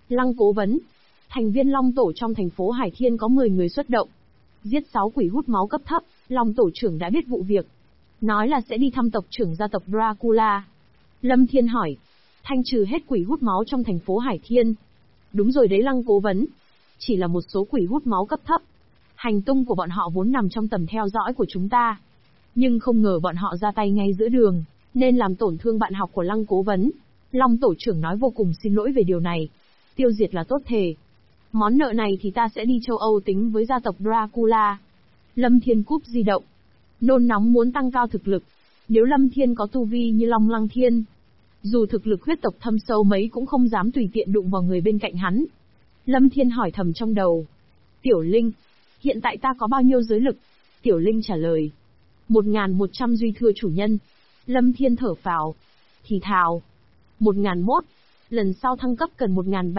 Lăng Cố vấn. Thành viên Long Tổ trong thành phố Hải Thiên có 10 người xuất động. Giết 6 quỷ hút máu cấp thấp, Long Tổ trưởng đã biết vụ việc. Nói là sẽ đi thăm tộc trưởng gia tộc Dracula. Lâm Thiên hỏi. Thanh trừ hết quỷ hút máu trong thành phố Hải Thiên. Đúng rồi đấy Lăng Cố vấn. Chỉ là một số quỷ hút máu cấp thấp. Hành tung của bọn họ vốn nằm trong tầm theo dõi của chúng ta. Nhưng không ngờ bọn họ ra tay ngay giữa đường, nên làm tổn thương bạn học của Lăng Cố vấn. Long Tổ trưởng nói vô cùng xin lỗi về điều này. Tiêu diệt là tốt thề. Món nợ này thì ta sẽ đi châu Âu tính với gia tộc Dracula. Lâm Thiên cúp di động. Nôn nóng muốn tăng cao thực lực. Nếu Lâm Thiên có tu vi như Long Lăng Thiên, dù thực lực huyết tộc thâm sâu mấy cũng không dám tùy tiện đụng vào người bên cạnh hắn. Lâm Thiên hỏi thầm trong đầu. Tiểu Linh, hiện tại ta có bao nhiêu giới lực? Tiểu Linh trả lời. 1.100 duy thưa chủ nhân. Lâm Thiên thở phào. Thì thào. 1.001. Lần sau thăng cấp cần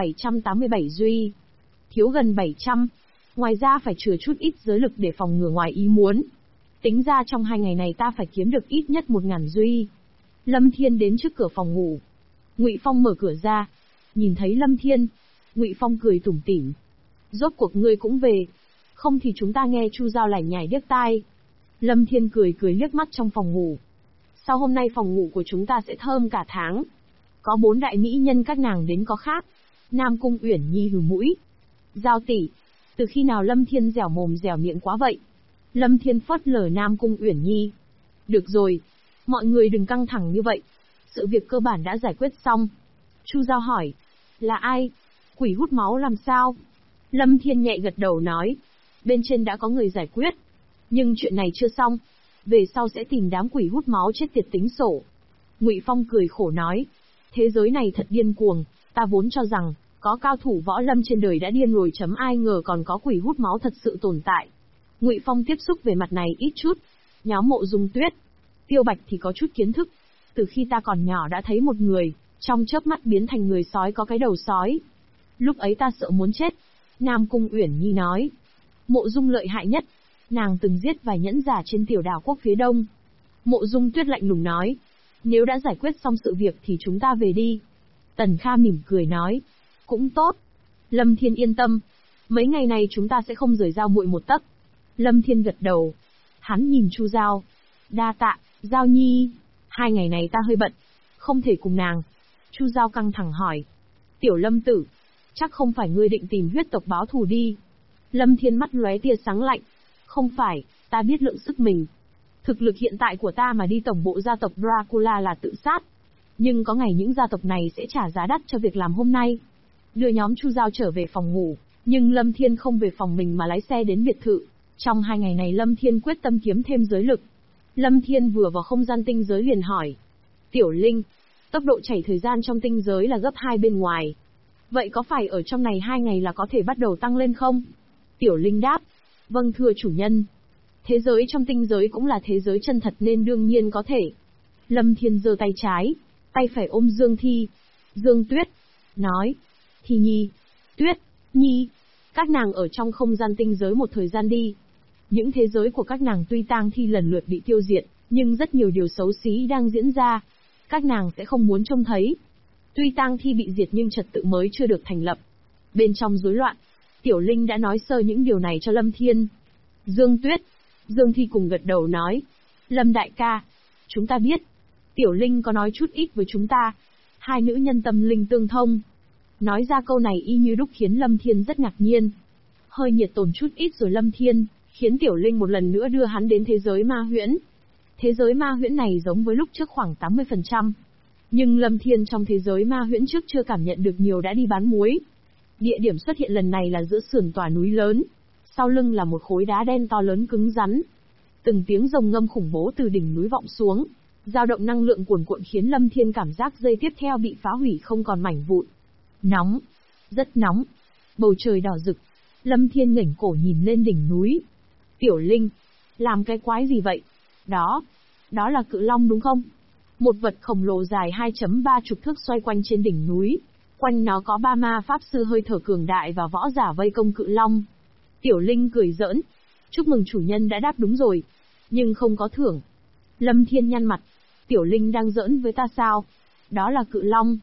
1.787 duy. Thiếu gần 700. Ngoài ra phải chừa chút ít giới lực để phòng ngừa ngoài ý muốn. Tính ra trong 2 ngày này ta phải kiếm được ít nhất 1.000 duy. Lâm Thiên đến trước cửa phòng ngủ. Ngụy Phong mở cửa ra. Nhìn thấy Lâm Thiên, Ngụy Phong cười tủm tỉm. Rốt cuộc ngươi cũng về. Không thì chúng ta nghe Chu Giao lải nhải điếc tai. Lâm Thiên cười liếc mắt trong phòng ngủ. Sau hôm nay phòng ngủ của chúng ta sẽ thơm cả tháng. Có 4 đại mỹ nhân các nàng đến có khác. Nam Cung Uyển Nhi hừ mũi. Giao tỷ, từ khi nào Lâm Thiên dẻo mồm dẻo miệng quá vậy? Lâm Thiên phớt lờ Nam Cung Uyển Nhi. Được rồi, mọi người đừng căng thẳng như vậy. Sự việc cơ bản đã giải quyết xong. Chu Giao hỏi. Là ai? Quỷ hút máu làm sao? Lâm Thiên nhẹ gật đầu nói. Bên trên đã có người giải quyết. Nhưng chuyện này chưa xong. Về sau sẽ tìm đám quỷ hút máu chết tiệt tính sổ. Ngụy Phong cười khổ nói. Thế giới này thật điên cuồng. Ta vốn cho rằng, có cao thủ võ lâm trên đời đã điên rồi chấm ai ngờ còn có quỷ hút máu thật sự tồn tại. Ngụy Phong tiếp xúc về mặt này ít chút. Nhóm Mộ Dung Tuyết, Tiêu Bạch thì có chút kiến thức. Từ khi ta còn nhỏ đã thấy một người, trong chớp mắt biến thành người sói có cái đầu sói. Lúc ấy ta sợ muốn chết. Nam Cung Uyển Nhi nói. Mộ Dung lợi hại nhất. Nàng từng giết vài nhẫn giả trên tiểu đảo quốc phía đông. Mộ Dung Tuyết lạnh lùng nói. Nếu đã giải quyết xong sự việc thì chúng ta về đi. Tần Kha mỉm cười nói. Cũng tốt. Lâm Thiên yên tâm. Mấy ngày này chúng ta sẽ không rời Giao muội một tấc. Lâm Thiên gật đầu. Hắn nhìn Chu Giao. Đa tạ, Giao Nhi. 2 ngày này ta hơi bận. Không thể cùng nàng. Chu Giao căng thẳng hỏi. Tiểu Lâm tử. Chắc không phải ngươi định tìm huyết tộc báo thù đi. Lâm Thiên mắt lóe tia sáng lạnh. Không phải, ta biết lượng sức mình. Thực lực hiện tại của ta mà đi tổng bộ gia tộc Dracula là tự sát. Nhưng có ngày những gia tộc này sẽ trả giá đắt cho việc làm hôm nay. Đưa nhóm Chu Giao trở về phòng ngủ, nhưng Lâm Thiên không về phòng mình mà lái xe đến biệt thự. Trong 2 ngày này Lâm Thiên quyết tâm kiếm thêm giới lực. Lâm Thiên vừa vào không gian tinh giới liền hỏi. Tiểu Linh, tốc độ chảy thời gian trong tinh giới là gấp 2 bên ngoài. Vậy có phải ở trong này 2 ngày là có thể bắt đầu tăng lên không? Tiểu Linh đáp. Vâng thưa chủ nhân. Thế giới trong tinh giới cũng là thế giới chân thật nên đương nhiên có thể. Lâm Thiên giơ tay trái, tay phải ôm Dương Thi. Dương Tuyết, nói. Thi Nhi, Tuyết, Nhi, các nàng ở trong không gian tinh giới một thời gian đi. Những thế giới của các nàng tuy tang thi lần lượt bị tiêu diệt, nhưng rất nhiều điều xấu xí đang diễn ra. Các nàng sẽ không muốn trông thấy. Tuy tang thi bị diệt nhưng trật tự mới chưa được thành lập. Bên trong rối loạn, Tiểu Linh đã nói sơ những điều này cho Lâm Thiên. Dương Tuyết, Dương Thi cùng gật đầu nói. Lâm đại ca, chúng ta biết. Tiểu Linh có nói chút ít với chúng ta. 2 nữ nhân tâm linh tương thông. Nói ra câu này y như đúc khiến Lâm Thiên rất ngạc nhiên. Hơi nhiệt tồn chút ít rồi Lâm Thiên, khiến Tiểu Linh một lần nữa đưa hắn đến thế giới ma huyễn. Thế giới ma huyễn này giống với lúc trước khoảng 80%. Nhưng Lâm Thiên trong thế giới ma huyễn trước chưa cảm nhận được nhiều đã đi bán muối. Địa điểm xuất hiện lần này là giữa sườn tòa núi lớn. Sau lưng là một khối đá đen to lớn cứng rắn. Từng tiếng rồng ngâm khủng bố từ đỉnh núi vọng xuống. Dao động năng lượng cuồn cuộn khiến Lâm Thiên cảm giác giây tiếp theo bị phá hủy không còn mảnh vụn. Nóng. Rất nóng. Bầu trời đỏ rực. Lâm Thiên ngẩng cổ nhìn lên đỉnh núi. Tiểu Linh. Làm cái quái gì vậy? Đó là cự long đúng không? Một vật khổng lồ dài 2.3 chục thước xoay quanh trên đỉnh núi. Quanh nó có 3 ma pháp sư hơi thở cường đại và võ giả vây công cự long. Tiểu Linh cười giỡn. Chúc mừng chủ nhân đã đáp đúng rồi. Nhưng không có thưởng. Lâm Thiên nhăn mặt. Tiểu Linh đang giỡn với ta sao? Đó là cự long.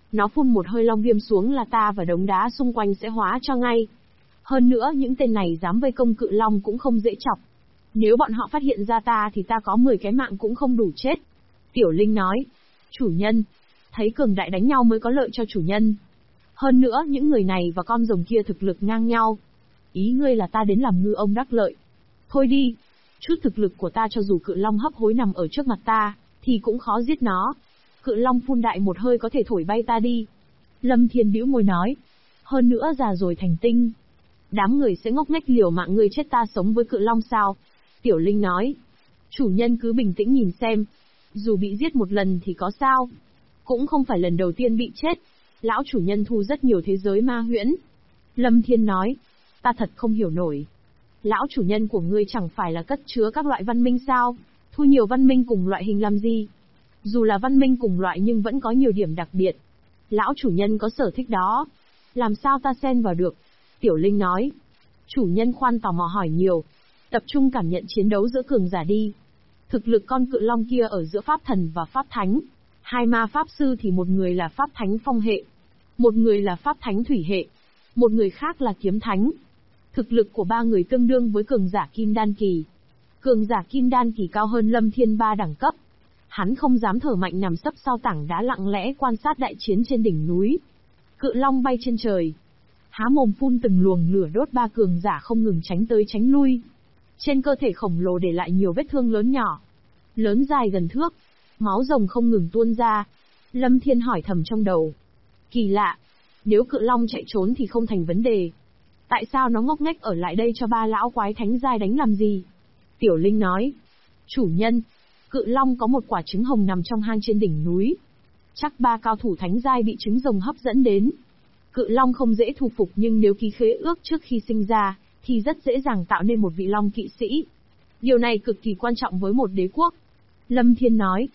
Nó phun một hơi long viêm xuống là ta và đống đá xung quanh sẽ hóa cho ngay. Hơn nữa những tên này dám vây công cự long cũng không dễ chọc. Nếu bọn họ phát hiện ra ta thì ta có 10 cái mạng cũng không đủ chết. Tiểu Linh nói. Chủ nhân. Thấy cường đại đánh nhau mới có lợi cho chủ nhân. Hơn nữa những người này và con rồng kia thực lực ngang nhau. Ý ngươi là ta đến làm ngư ông đắc lợi. Thôi đi. Chút thực lực của ta cho dù cự long hấp hối nằm ở trước mặt ta, thì cũng khó giết nó. Cự long phun đại một hơi có thể thổi bay ta đi. Lâm Thiên bĩu môi nói. Hơn nữa già rồi thành tinh. Đám người sẽ ngốc nghếch liều mạng ngươi chết ta sống với cự long sao? Tiểu Linh nói. Chủ nhân cứ bình tĩnh nhìn xem. Dù bị giết một lần thì có sao? Cũng không phải lần đầu tiên bị chết. Lão chủ nhân thu rất nhiều thế giới ma huyễn. Lâm Thiên nói. Ta thật không hiểu nổi. Lão chủ nhân của ngươi chẳng phải là cất chứa các loại văn minh sao? Thu nhiều văn minh cùng loại hình làm gì? Dù là văn minh cùng loại nhưng vẫn có nhiều điểm đặc biệt. Lão chủ nhân có sở thích đó. Làm sao ta xen vào được? Tiểu Linh nói. Chủ nhân khoan tò mò hỏi nhiều. Tập trung cảm nhận chiến đấu giữa cường giả đi. Thực lực con cự long kia ở giữa pháp thần và pháp thánh. Hai ma pháp sư thì một người là pháp thánh phong hệ. Một người là pháp thánh thủy hệ. Một người khác là kiếm thánh. Thực lực của ba người tương đương với cường giả kim đan kỳ. Cường giả kim đan kỳ cao hơn Lâm Thiên 3 đẳng cấp. Hắn không dám thở mạnh nằm sấp sau tảng đá lặng lẽ quan sát đại chiến trên đỉnh núi. Cự long bay trên trời. Há mồm phun từng luồng lửa đốt, ba cường giả không ngừng tránh tới tránh lui. Trên cơ thể khổng lồ để lại nhiều vết thương lớn nhỏ. Lớn dài gần thước. Máu rồng không ngừng tuôn ra. Lâm Thiên hỏi thầm trong đầu. Kỳ lạ. Nếu cự long chạy trốn thì không thành vấn đề. Tại sao nó ngốc nghếch ở lại đây cho ba lão quái thánh giai đánh làm gì? Tiểu Linh nói. Chủ nhân. Cự long có một quả trứng hồng nằm trong hang trên đỉnh núi. Chắc ba cao thủ thánh giai bị trứng rồng hấp dẫn đến. Cự long không dễ thu phục nhưng nếu ký khế ước trước khi sinh ra, thì rất dễ dàng tạo nên một vị long kỵ sĩ. Điều này cực kỳ quan trọng với một đế quốc. Lâm Thiên nói.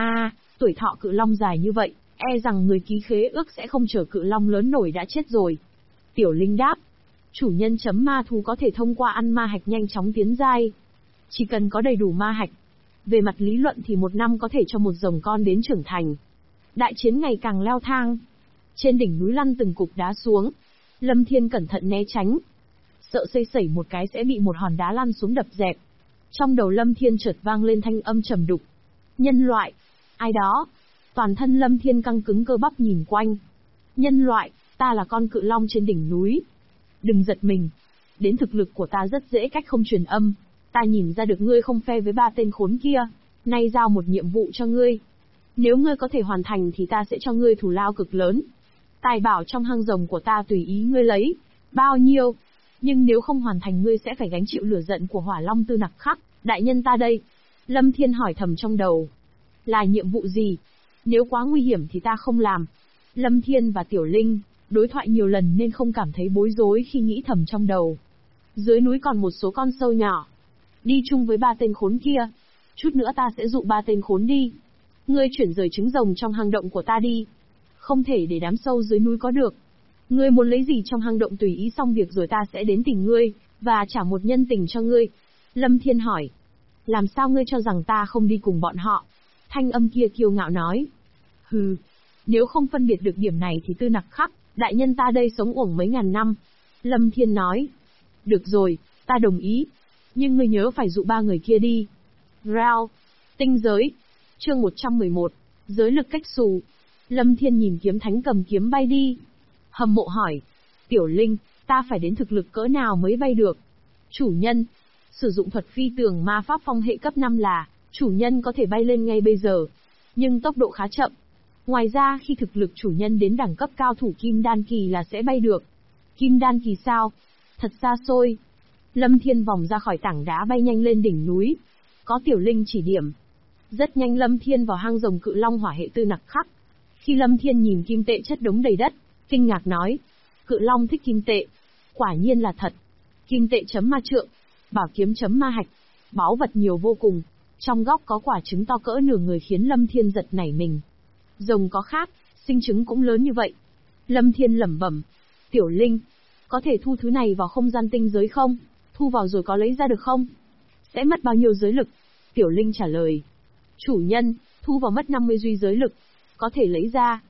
Tuổi thọ cự long dài như vậy, e rằng người ký khế ước sẽ không chờ cự long lớn nổi đã chết rồi. Tiểu Linh đáp. Chủ nhân chấm ma thú có thể thông qua ăn ma hạch nhanh chóng tiến giai. Chỉ cần có đầy đủ ma hạch. Về mặt lý luận thì 1 năm có thể cho một rồng con đến trưởng thành. Đại chiến ngày càng leo thang. Trên đỉnh núi lăn từng cục đá xuống. Lâm Thiên cẩn thận né tránh. Sợ xây sẩy một cái sẽ bị một hòn đá lăn xuống đập dẹp. Trong đầu Lâm Thiên chợt vang lên thanh âm trầm đục. Nhân loại. Ai đó? Toàn thân Lâm Thiên căng cứng cơ bắp nhìn quanh. Nhân loại, ta là con cự long trên đỉnh núi. Đừng giật mình. Đến thực lực của ta rất dễ cách không truyền âm. Ta nhìn ra được ngươi không phe với 3 tên khốn kia. Nay giao một nhiệm vụ cho ngươi. Nếu ngươi có thể hoàn thành thì ta sẽ cho ngươi thù lao cực lớn. Tài bảo trong hang rồng của ta tùy ý ngươi lấy. Bao nhiêu? Nhưng nếu không hoàn thành ngươi sẽ phải gánh chịu lửa giận của Hỏa Long Tư Nặc Khắc, đại nhân ta đây. Lâm Thiên hỏi thầm trong đầu. Là nhiệm vụ gì? Nếu quá nguy hiểm thì ta không làm. Lâm Thiên và Tiểu Linh đối thoại nhiều lần nên không cảm thấy bối rối khi nghĩ thầm trong đầu. Dưới núi còn một số con sâu nhỏ. Đi chung với 3 tên khốn kia. Chút nữa ta sẽ dụ 3 tên khốn đi. Ngươi chuyển rời trứng rồng trong hang động của ta đi. Không thể để đám sâu dưới núi có được. Ngươi muốn lấy gì trong hang động tùy ý xong việc rồi ta sẽ đến tìm ngươi, và trả một nhân tình cho ngươi. Lâm Thiên hỏi. Làm sao ngươi cho rằng ta không đi cùng bọn họ? Thanh âm kia kiêu ngạo nói. Hừ, nếu không phân biệt được điểm này thì Tư Nặc Khắc, đại nhân ta đây sống uổng mấy ngàn năm. Lâm Thiên nói. Được rồi, ta đồng ý. Nhưng ngươi nhớ phải dụ 3 người kia đi. Rao. Tinh giới. Chương 111. Giới lực cách xù. Lâm Thiên nhìn kiếm thánh cầm kiếm bay đi. Hâm mộ hỏi. Tiểu Linh, ta phải đến thực lực cỡ nào mới bay được? Chủ nhân. Sử dụng thuật phi tường ma pháp phong hệ cấp 5 là, chủ nhân có thể bay lên ngay bây giờ. Nhưng tốc độ khá chậm. Ngoài ra khi thực lực chủ nhân đến đẳng cấp cao thủ Kim Đan Kỳ là sẽ bay được. Kim Đan Kỳ sao? Thật xa xôi. Lâm Thiên vòng ra khỏi tảng đá bay nhanh lên đỉnh núi. Có Tiểu Linh chỉ điểm. Rất nhanh Lâm Thiên vào hang rồng cự long hỏa hệ Tư Nặc Khắc. Khi Lâm Thiên nhìn kim tệ chất đống đầy đất, kinh ngạc nói. Cự long thích kim tệ. Quả nhiên là thật. Kim tệ chấm ma trượng. Bảo kiếm chấm ma hạch. Báu vật nhiều vô cùng. Trong góc có quả trứng to cỡ nửa người khiến Lâm Thiên giật nảy mình. Rồng có khác, sinh trứng cũng lớn như vậy. Lâm Thiên lẩm bẩm. Tiểu Linh, có thể thu thứ này vào không gian tinh giới không? Thu vào rồi có lấy ra được không? Sẽ mất bao nhiêu giới lực? Tiểu Linh trả lời. Chủ nhân, thu vào mất 50 duy giới lực. Có thể lấy ra.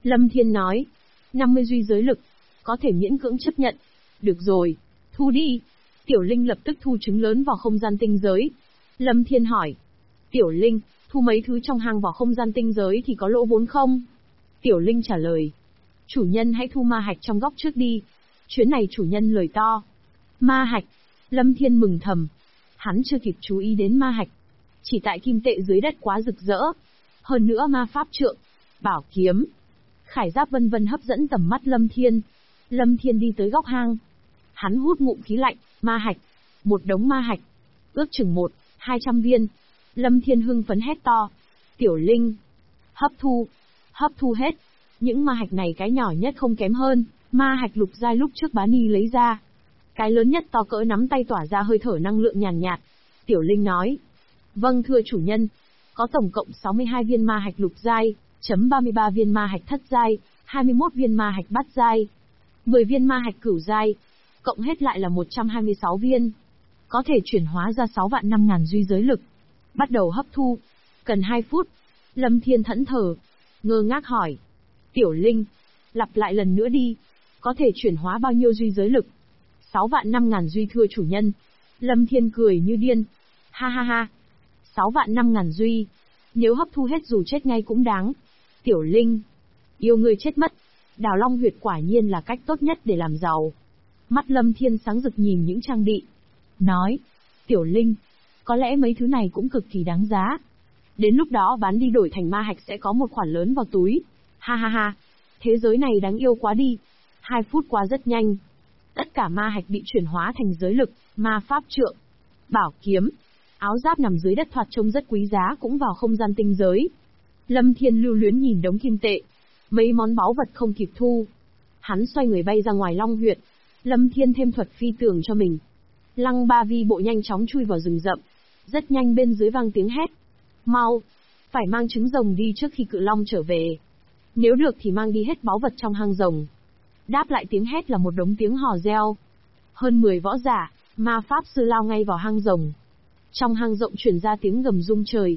Lâm Thiên nói. 50 duy giới lực. Có thể miễn cưỡng chấp nhận. Được rồi. Thu đi. Tiểu Linh lập tức thu trứng lớn vào không gian tinh giới. Lâm Thiên hỏi. Tiểu Linh, thu mấy thứ trong hang vào không gian tinh giới thì có lỗ vốn không? Tiểu Linh trả lời. Chủ nhân hãy thu ma hạch trong góc trước đi. Chuyến này chủ nhân lời to. Ma hạch. Lâm Thiên mừng thầm. Hắn chưa kịp chú ý đến ma hạch. Chỉ tại kim tệ dưới đất quá rực rỡ. Hơn nữa ma pháp trượng, bảo kiếm, khải giáp vân vân hấp dẫn tầm mắt Lâm Thiên. Lâm Thiên đi tới góc hang. Hắn hút ngụm khí lạnh, ma hạch. Một đống ma hạch. Ước chừng 200 viên. Lâm Thiên hưng phấn hét to. Tiểu Linh. Hấp thu hết. Những ma hạch này cái nhỏ nhất không kém hơn ma hạch lục giai lúc trước Bá Ni lấy ra. Cái lớn nhất to cỡ nắm tay tỏa ra hơi thở năng lượng nhàn nhạt. Tiểu Linh nói. Vâng thưa chủ nhân. Có tổng cộng 62 viên ma hạch lục giai, 33 viên ma hạch thất giai, 21 viên ma hạch bát giai, 10 viên ma hạch cửu giai, cộng hết lại là 126 viên. Có thể chuyển hóa ra 6.500.000 duy giới lực. Bắt đầu hấp thu. Cần 2 phút. Lâm Thiên thẫn thờ, ngơ ngác hỏi. Tiểu Linh, lặp lại lần nữa đi. Có thể chuyển hóa bao nhiêu duy giới lực? 6.500.000 duy thưa chủ nhân. Lâm Thiên cười như điên. Ha ha ha. 6.500.000 duy. Nếu hấp thu hết dù chết ngay cũng đáng. Tiểu Linh, yêu ngươi chết mất. Đào Long huyệt quả nhiên là cách tốt nhất để làm giàu. Mắt Lâm Thiên sáng rực nhìn những trang bị. Nói, Tiểu Linh, có lẽ mấy thứ này cũng cực kỳ đáng giá. Đến lúc đó bán đi đổi thành ma hạch sẽ có một khoản lớn vào túi. Ha ha ha, thế giới này đáng yêu quá đi. 2 phút qua rất nhanh. Tất cả ma hạch bị chuyển hóa thành giới lực, ma pháp trượng, bảo kiếm, áo giáp nằm dưới đất thoạt trông rất quý giá cũng vào không gian tinh giới. Lâm Thiên lưu luyến nhìn đống kim tệ, mấy món báu vật không kịp thu. Hắn xoay người bay ra ngoài Long huyệt. Lâm Thiên thêm thuật phi tường cho mình. Lăng ba vi bộ nhanh chóng chui vào rừng rậm. Rất nhanh bên dưới vang tiếng hét. Mau, phải mang trứng rồng đi trước khi cự long trở về. Nếu được thì mang đi hết báu vật trong hang rồng. Đáp lại tiếng hét là một đống tiếng hò reo. Hơn 10 võ giả, ma pháp sư lao ngay vào hang rồng. Trong hang rộng truyền ra tiếng gầm rung trời.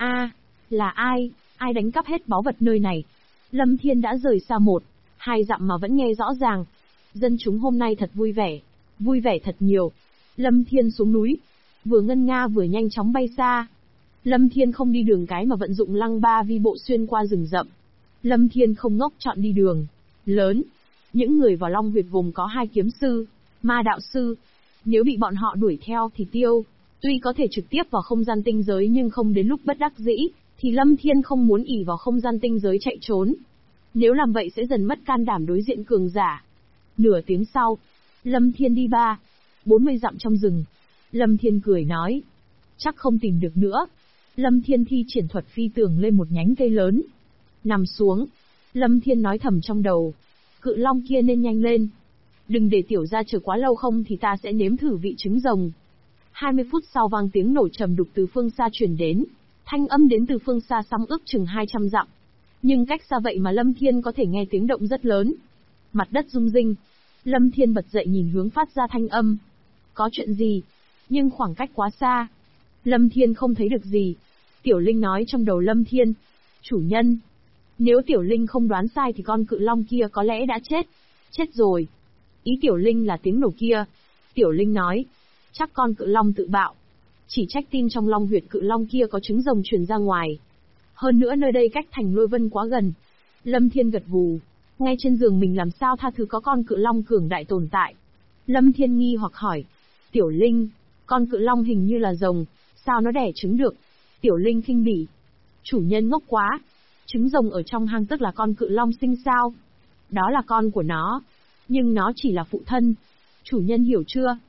Là ai? Ai đánh cắp hết báu vật nơi này? Lâm Thiên đã rời xa 1-2 dặm mà vẫn nghe rõ ràng. Dân chúng hôm nay thật vui vẻ thật nhiều. Lâm Thiên xuống núi, vừa ngân nga vừa nhanh chóng bay xa. Lâm Thiên không đi đường cái mà vận dụng lăng ba vi bộ xuyên qua rừng rậm. Lâm Thiên không ngốc chọn đi đường lớn. Những người vào Long huyệt gồm có 2 kiếm sư, ma đạo sư. Nếu bị bọn họ đuổi theo thì tiêu. Tuy có thể trực tiếp vào không gian tinh giới nhưng không đến lúc bất đắc dĩ, thì Lâm Thiên không muốn ỷ vào không gian tinh giới chạy trốn. Nếu làm vậy sẽ dần mất can đảm đối diện cường giả. Nửa tiếng sau, Lâm Thiên đi 40 dặm trong rừng. Lâm Thiên cười nói. Chắc không tìm được nữa. Lâm Thiên thi triển thuật phi tường lên một nhánh cây lớn. Nằm xuống. Lâm Thiên nói thầm trong đầu. Cự long kia nên nhanh lên. Đừng để tiểu gia chờ quá lâu không thì ta sẽ nếm thử vị trứng rồng. 20 phút sau vang tiếng nổ trầm đục từ phương xa truyền đến. Thanh âm đến từ phương xa xăm ước chừng 200 dặm. Nhưng cách xa vậy mà Lâm Thiên có thể nghe tiếng động rất lớn. Mặt đất rung rinh. Lâm Thiên bật dậy nhìn hướng phát ra thanh âm. Có chuyện gì? Nhưng khoảng cách quá xa. Lâm Thiên không thấy được gì. Tiểu Linh nói trong đầu Lâm Thiên. Chủ nhân. Nếu Tiểu Linh không đoán sai thì con cự long kia có lẽ đã chết. Chết rồi. Ý Tiểu Linh là tiếng nổ kia. Tiểu Linh nói. Chắc con cự long tự bạo. Chỉ trách tin trong long huyệt cự long kia có trứng rồng truyền ra ngoài. Hơn nữa nơi đây cách thành Lôi Vân quá gần. Lâm Thiên gật gù. Ngay trên giường mình làm sao tha thứ có con cự long cường đại tồn tại. Lâm Thiên nghi hoặc hỏi. Tiểu Linh, con cự long hình như là rồng, sao nó đẻ trứng được? Tiểu Linh khinh bỉ. Chủ nhân ngốc quá. Trứng rồng ở trong hang tức là con cự long sinh sao? Đó là con của nó. Nhưng nó chỉ là phụ thân. Chủ nhân hiểu chưa?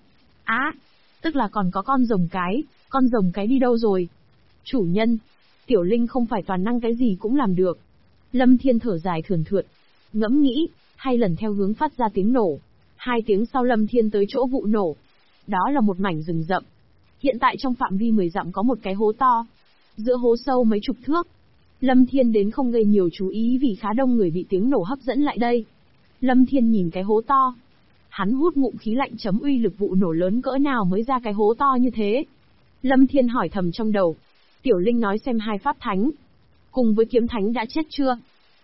Tức là còn có con rồng cái đi đâu rồi? Chủ nhân, Tiểu Linh không phải toàn năng cái gì cũng làm được. Lâm Thiên thở dài thườn thượt, ngẫm nghĩ, hay lần theo hướng phát ra tiếng nổ. 2 tiếng sau Lâm Thiên tới chỗ vụ nổ. Đó là một mảnh rừng rậm. Hiện tại trong phạm vi 10 dặm có một cái hố to. Giữa hố sâu mấy chục thước. Lâm Thiên đến không gây nhiều chú ý vì khá đông người bị tiếng nổ hấp dẫn lại đây. Lâm Thiên nhìn cái hố to. Hắn hút ngụm khí lạnh chấm uy lực vụ nổ lớn cỡ nào mới ra cái hố to như thế. Lâm Thiên hỏi thầm trong đầu. Tiểu Linh nói xem 2 pháp thánh cùng với kiếm thánh đã chết chưa?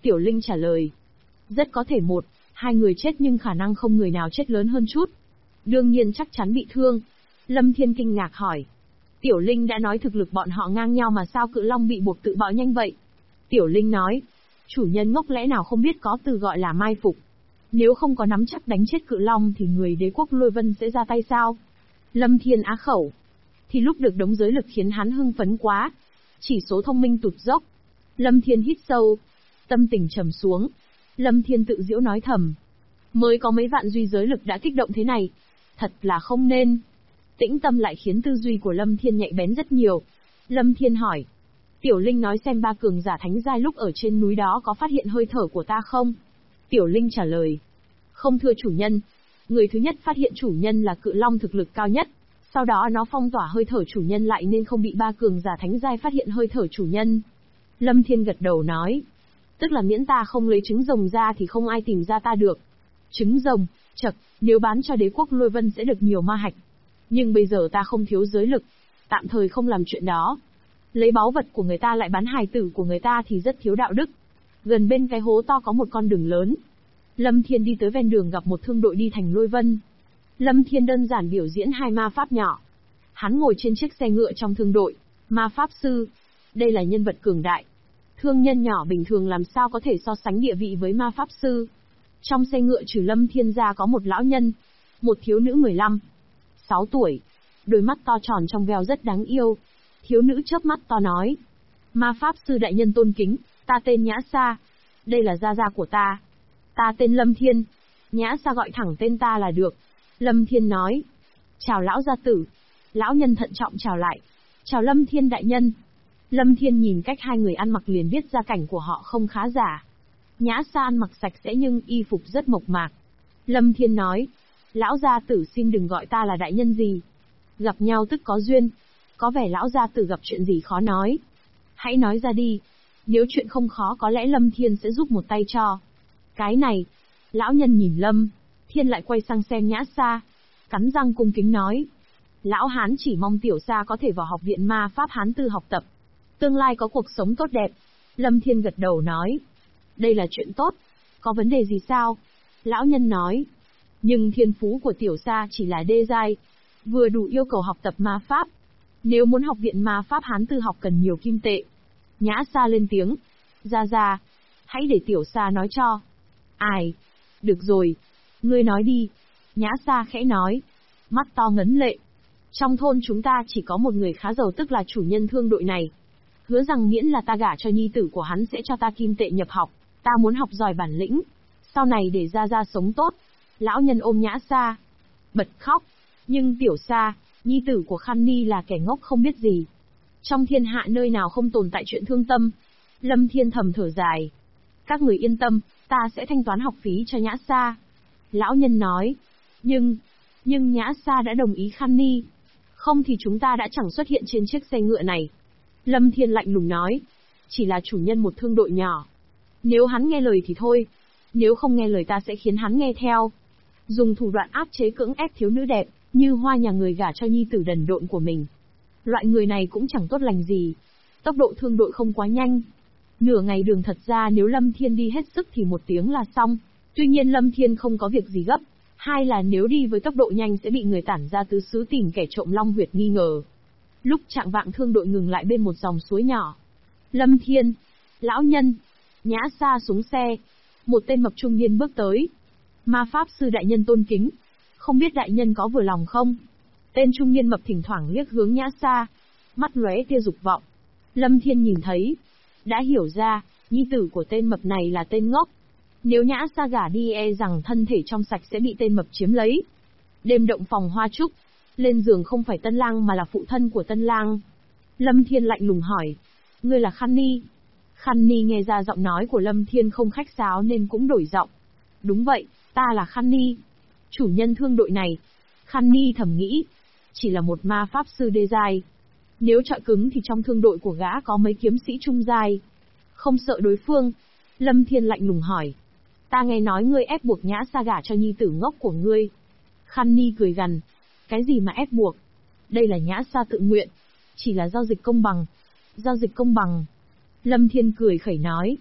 Tiểu Linh trả lời. Rất có thể một, hai người chết nhưng khả năng không người nào chết lớn hơn chút. Đương nhiên chắc chắn bị thương. Lâm Thiên kinh ngạc hỏi. Tiểu Linh đã nói thực lực bọn họ ngang nhau mà sao Cự Long bị buộc tự bạo nhanh vậy? Tiểu Linh nói. Chủ nhân ngốc lẽ nào không biết có từ gọi là mai phục. Nếu không có nắm chắc đánh chết Cự Long thì người đế quốc Lôi Vân sẽ ra tay sao? Lâm Thiên á khẩu. Thì lúc được đống giới lực khiến hắn hưng phấn quá. Chỉ số thông minh tụt dốc. Lâm Thiên hít sâu. Tâm tình trầm xuống. Lâm Thiên tự giễu nói thầm. Mới có mấy vạn duy giới lực đã kích động thế này. Thật là không nên. Tĩnh tâm lại khiến tư duy của Lâm Thiên nhạy bén rất nhiều. Lâm Thiên hỏi. Tiểu Linh nói xem ba cường giả thánh giai lúc ở trên núi đó có phát hiện hơi thở của ta không? Tiểu Linh trả lời. Không thưa chủ nhân. Người thứ nhất phát hiện chủ nhân là Cự Long thực lực cao nhất. Sau đó nó phong tỏa hơi thở chủ nhân lại nên không bị ba cường giả thánh giai phát hiện hơi thở chủ nhân. Lâm Thiên gật đầu nói. Tức là miễn ta không lấy trứng rồng ra thì không ai tìm ra ta được. Trứng rồng, chậc, nếu bán cho đế quốc Lôi Vân sẽ được nhiều ma hạch. Nhưng bây giờ ta không thiếu giới lực. Tạm thời không làm chuyện đó. Lấy báu vật của người ta lại bán hài tử của người ta thì rất thiếu đạo đức. Gần bên cái hố to có một con đường lớn. Lâm Thiên đi tới ven đường gặp một thương đội đi thành Lôi Vân. Lâm Thiên đơn giản biểu diễn hai ma pháp nhỏ. Hắn ngồi trên chiếc xe ngựa trong thương đội. Ma pháp sư. Đây là nhân vật cường đại. Thương nhân nhỏ bình thường làm sao có thể so sánh địa vị với ma pháp sư. Trong xe ngựa trừ Lâm Thiên ra có một lão nhân. Một thiếu nữ 15, 6 tuổi. Đôi mắt to tròn trong veo rất đáng yêu. Thiếu nữ chớp mắt to nói. Ma pháp sư đại nhân tôn kính, ta tên Nhã Sa. Đây là gia gia của ta. Ta tên Lâm Thiên. Nhã Sa gọi thẳng tên ta là được. Lâm Thiên nói. Chào lão gia tử. Lão nhân thận trọng chào lại. Chào Lâm Thiên đại nhân. Lâm Thiên nhìn cách hai người ăn mặc liền biết gia cảnh của họ không khá giả. Nhã Sa ăn mặc sạch sẽ nhưng y phục rất mộc mạc. Lâm Thiên nói. Lão gia tử xin đừng gọi ta là đại nhân gì. Gặp nhau tức có duyên. Có vẻ lão gia tử gặp chuyện gì khó nói. Hãy nói ra đi. Nếu chuyện không khó có lẽ Lâm Thiên sẽ giúp một tay cho. Cái này. Lão nhân nhìn Lâm Thiên lại quay sang xem Nhã Sa. Cắn răng cung kính nói. Lão Hán chỉ mong tiểu Sa có thể vào học viện ma pháp Hán Tư học tập. Tương lai có cuộc sống tốt đẹp. Lâm Thiên gật đầu nói. Đây là chuyện tốt. Có vấn đề gì sao? Lão nhân nói. Nhưng thiên phú của tiểu Sa chỉ là đê giai. Vừa đủ yêu cầu học tập ma pháp. Nếu muốn học viện ma pháp Hán Tư học cần nhiều kim tệ. Nhã Sa lên tiếng. Ra, hãy để tiểu Sa nói cho. Ai? Được rồi. Ngươi nói đi. Nhã Sa khẽ nói. Mắt to ngấn lệ. Trong thôn chúng ta chỉ có một người khá giàu tức là chủ nhân thương đội này. Hứa rằng miễn là ta gả cho nhi tử của hắn sẽ cho ta kim tệ nhập học. Ta muốn học giỏi bản lĩnh. Sau này để ra sống tốt. Lão nhân ôm Nhã Sa. Bật khóc. Nhưng tiểu Sa, nhi tử của Khăn Ni là kẻ ngốc không biết gì. Trong thiên hạ nơi nào không tồn tại chuyện thương tâm. Lâm Thiên thầm thở dài. Các người yên tâm, ta sẽ thanh toán học phí cho Nhã Sa. Lão nhân nói. Nhưng Nhã Sa đã đồng ý Khăn Ni. Không thì chúng ta đã chẳng xuất hiện trên chiếc xe ngựa này. Lâm Thiên lạnh lùng nói. Chỉ là chủ nhân một thương đội nhỏ. Nếu hắn nghe lời thì thôi. Nếu không nghe lời ta sẽ khiến hắn nghe theo. Dùng thủ đoạn áp chế cưỡng ép thiếu nữ đẹp, như hoa nhà người gả cho nhi tử đần độn của mình. Loại người này cũng chẳng tốt lành gì. Tốc độ thương đội không quá nhanh. Nửa ngày đường thật ra nếu Lâm Thiên đi hết sức thì 1 tiếng là xong. Tuy nhiên Lâm Thiên không có việc gì gấp. Hai là nếu đi với tốc độ nhanh sẽ bị người tản ra tứ xứ tìm kẻ trộm long huyệt nghi ngờ. Lúc chạng vạng thương đội ngừng lại bên một dòng suối nhỏ. Lâm Thiên, lão nhân, Nhã Sa xuống xe. Một tên mập trung niên bước tới. Ma pháp sư đại nhân tôn kính. Không biết đại nhân có vừa lòng không? Tên trung niên mập thỉnh thoảng liếc hướng Nhã Sa. Mắt lóe tia dục vọng. Lâm Thiên nhìn thấy. Đã hiểu ra, nhi tử của tên mập này là tên ngốc. Nếu Nhã Sa gả đi e rằng thân thể trong sạch sẽ bị tên mập chiếm lấy. Đêm động phòng hoa trúc. Lên giường không phải tân lang mà là phụ thân của tân lang. Lâm Thiên lạnh lùng hỏi. Ngươi là Khăn Ni? Khăn Ni nghe ra giọng nói của Lâm Thiên không khách sáo nên cũng đổi giọng. Đúng vậy, ta là Khăn Ni. Chủ nhân thương đội này. Khăn Ni thầm nghĩ. Chỉ là một ma pháp sư đê giai. Nếu chọi cứng thì trong thương đội của gã có mấy kiếm sĩ trung giai. Không sợ đối phương. Lâm Thiên lạnh lùng hỏi. Ta nghe nói ngươi ép buộc Nhã Sa gả cho nhi tử ngốc của ngươi. Khăn Ni cười gằn. Cái gì mà ép buộc? Đây là Nhã Sa tự nguyện. Chỉ là giao dịch công bằng. Giao dịch công bằng. Lâm Thiên cười khẩy nói.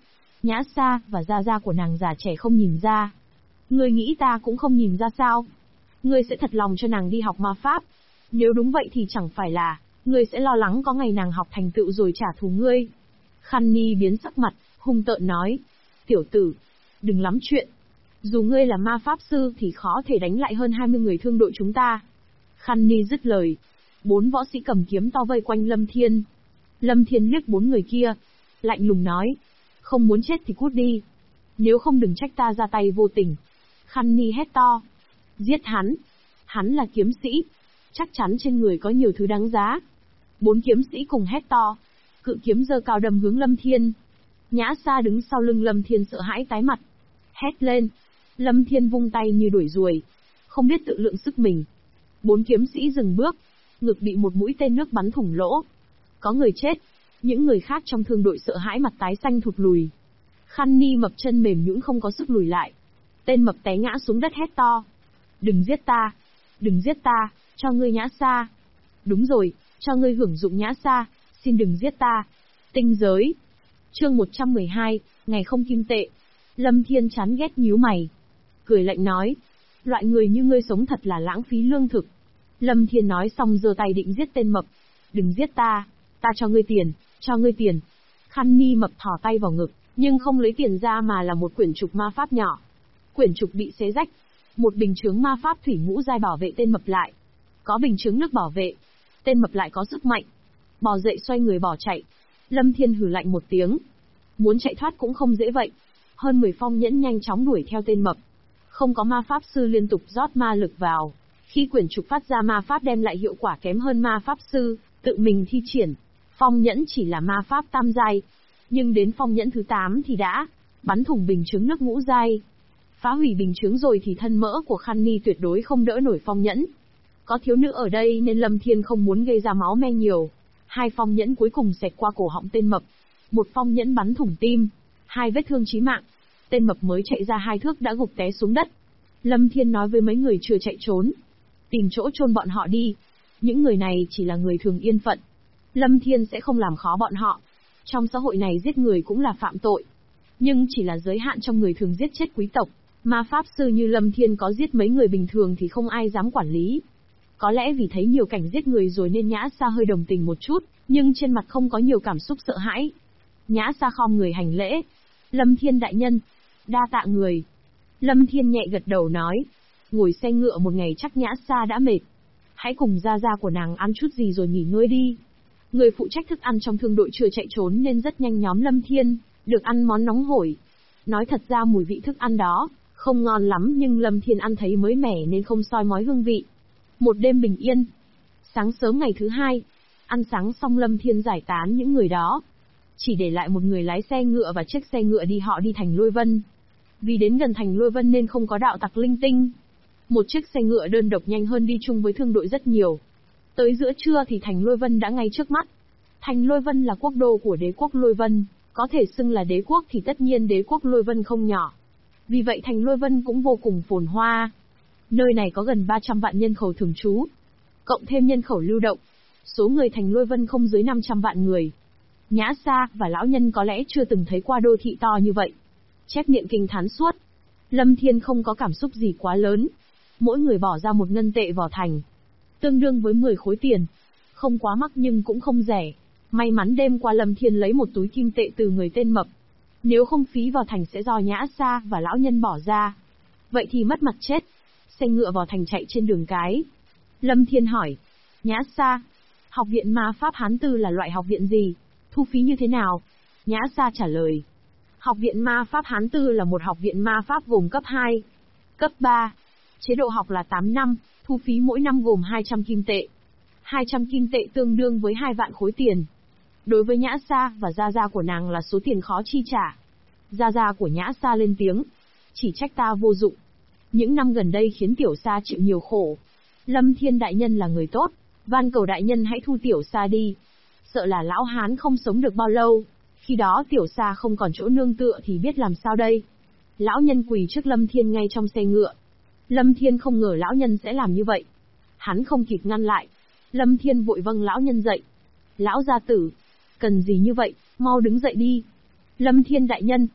Nhã Sa và gia gia của nàng già trẻ không nhìn ra. Ngươi nghĩ ta cũng không nhìn ra sao? Ngươi sẽ thật lòng cho nàng đi học ma pháp. Nếu đúng vậy thì chẳng phải là, ngươi sẽ lo lắng có ngày nàng học thành tựu rồi trả thù ngươi. Khăn Ni biến sắc mặt, hung tợn nói. Tiểu tử, đừng lắm chuyện. Dù ngươi là ma pháp sư thì khó thể đánh lại hơn 20 người thương đội chúng ta. Khăn Ni dứt lời. 4 võ sĩ cầm kiếm to vây quanh Lâm Thiên. Lâm Thiên liếc 4 người kia, lạnh lùng nói. Không muốn chết thì cút đi. Nếu không đừng trách ta ra tay vô tình. Khăn Ni hét to. Giết hắn. Hắn là kiếm sĩ. Chắc chắn trên người có nhiều thứ đáng giá. 4 kiếm sĩ cùng hét to. Cự kiếm giơ cao đâm hướng Lâm Thiên. Nhã Sa đứng sau lưng Lâm Thiên sợ hãi tái mặt. Hét lên. Lâm Thiên vung tay như đuổi ruồi. Không biết tự lượng sức mình. 4 kiếm sĩ dừng bước. Ngực bị một mũi tên nước bắn thủng lỗ. Có người chết. Những người khác trong thương đội sợ hãi mặt tái xanh thụt lùi. Khăn Ni mập chân mềm nhũn không có sức lùi lại. Tên mập té ngã xuống đất hét to. Đừng giết ta. Đừng giết ta, cho ngươi Nhã Sa. Đúng rồi, cho ngươi hưởng dụng Nhã Sa, xin đừng giết ta. Tinh giới. Chương 112, ngày không kim tệ. Lâm Thiên chán ghét nhíu mày. Cười lạnh nói. Loại người như ngươi sống thật là lãng phí lương thực. Lâm Thiên nói xong giơ tay định giết tên mập. Đừng giết ta, ta cho ngươi tiền, cho ngươi tiền. Khăn Ni mập thò tay vào ngực, nhưng không lấy tiền ra mà là một quyển trục ma pháp nhỏ. Quyển trục bị xé rách. Một bình chướng ma pháp thủy ngũ giai bảo vệ tên mập lại. Có bình chướng nước bảo vệ. Tên mập lại có sức mạnh. Bò dậy xoay người bỏ chạy. Lâm Thiên hừ lạnh một tiếng. Muốn chạy thoát cũng không dễ vậy. Hơn 10 phong nhẫn nhanh chóng đuổi theo tên mập. Không có ma pháp sư liên tục rót ma lực vào. Khi quyển trục phát ra ma pháp đem lại hiệu quả kém hơn ma pháp sư, tự mình thi triển. Phong nhẫn chỉ là ma pháp tam giai. Nhưng đến phong nhẫn thứ 8 thì đã bắn thủng bình chướng nước ngũ giai. Phá hủy bình chướng rồi thì thân mỡ của Khăn Ni tuyệt đối không đỡ nổi phong nhẫn. Có thiếu nữ ở đây nên Lâm Thiên không muốn gây ra máu me nhiều. 2 phong nhẫn cuối cùng xẹt qua cổ họng tên mập. 1 phong nhẫn bắn thủng tim. 2 vết thương chí mạng. Tên mập mới chạy ra 2 thước đã gục té xuống đất. Lâm Thiên nói với mấy người chưa chạy trốn. Tìm chỗ chôn bọn họ đi. Những người này chỉ là người thường yên phận. Lâm Thiên sẽ không làm khó bọn họ. Trong xã hội này giết người cũng là phạm tội. Nhưng chỉ là giới hạn trong người thường giết chết quý tộc. Ma pháp sư như Lâm Thiên có giết mấy người bình thường thì không ai dám quản lý. Có lẽ vì thấy nhiều cảnh giết người rồi nên Nhã Sa hơi đồng tình một chút, nhưng trên mặt không có nhiều cảm xúc sợ hãi. Nhã Sa khom người hành lễ. Lâm Thiên đại nhân. Đa tạ người. Lâm Thiên nhẹ gật đầu nói. Ngồi xe ngựa một ngày chắc Nhã Sa đã mệt. Hãy cùng gia gia của nàng ăn chút gì rồi nghỉ ngơi đi. Người phụ trách thức ăn trong thương đội chưa chạy trốn nên rất nhanh nhóm Lâm Thiên được ăn món nóng hổi. Nói thật ra mùi vị thức ăn đó không ngon lắm nhưng Lâm Thiên ăn thấy mới mẻ nên không soi mói hương vị. Một đêm bình yên. Sáng sớm ngày thứ 2, ăn sáng xong Lâm Thiên giải tán những người đó. Chỉ để lại một người lái xe ngựa và chiếc xe ngựa họ đi thành Lôi Vân. Vì đến gần thành Lôi Vân nên không có đạo tặc linh tinh. Một chiếc xe ngựa đơn độc nhanh hơn đi chung với thương đội rất nhiều. Tới giữa trưa thì thành Lôi Vân đã ngay trước mắt. Thành Lôi Vân là quốc đô của đế quốc Lôi Vân, có thể xưng là đế quốc thì tất nhiên đế quốc Lôi Vân không nhỏ. Vì vậy thành Lôi Vân cũng vô cùng phồn hoa. Nơi này có gần 300 vạn nhân khẩu thường trú, cộng thêm nhân khẩu lưu động. Số người thành Lôi Vân không dưới 500 vạn người. Nhã Sa và lão nhân có lẽ chưa từng thấy qua đô thị to như vậy. Chép niệm kinh thán suốt. Lâm Thiên không có cảm xúc gì quá lớn. Mỗi người bỏ ra 1 ngân tệ vào thành, tương đương với 10 khối tiền. Không quá mắc nhưng cũng không rẻ. May mắn đêm qua Lâm Thiên lấy một túi kim tệ từ người tên mập. Nếu không phí vào thành sẽ do Nhã Sa và lão nhân bỏ ra. Vậy thì mất mặt chết. Xe ngựa vào thành chạy trên đường cái. Lâm Thiên hỏi. Nhã Sa, học viện ma pháp Hán Tư là loại học viện gì? Thu phí như thế nào? Nhã Sa trả lời. Học viện ma pháp Hán Tư là một học viện ma pháp gồm cấp 2, cấp 3. Chế độ học là 8 năm, thu phí mỗi năm gồm 200 kim tệ. 200 kim tệ tương đương với 2 vạn khối tiền. Đối với Nhã Sa và gia gia của nàng là số tiền khó chi trả. Gia gia của Nhã Sa lên tiếng. Chỉ trách ta vô dụng. Những năm gần đây khiến Tiểu Sa chịu nhiều khổ. Lâm Thiên đại nhân là người tốt, van cầu đại nhân hãy thu Tiểu Sa đi. Sợ là lão Hán không sống được bao lâu. Khi đó Tiểu Sa không còn chỗ nương tựa thì biết làm sao đây. Lão nhân quỳ trước Lâm Thiên ngay trong xe ngựa. Lâm Thiên không ngờ lão nhân sẽ làm như vậy. Hắn không kịp ngăn lại. Lâm Thiên vội vâng lão nhân dậy. Lão gia tử, cần gì như vậy, mau đứng dậy đi. Lâm Thiên đại nhân,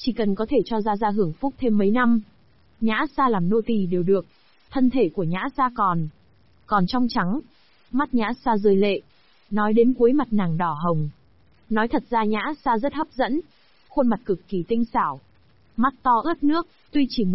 chỉ cần có thể cho Gia Gia hưởng phúc thêm mấy năm. Nhã Sa làm nô tỳ đều được. Thân thể của Nhã Sa còn trong trắng. Mắt Nhã Sa rơi lệ. Nói đến cuối mặt nàng đỏ hồng. Nói thật ra Nhã Sa rất hấp dẫn. Khuôn mặt cực kỳ tinh xảo. Mắt to ướt nước, tuy chỉ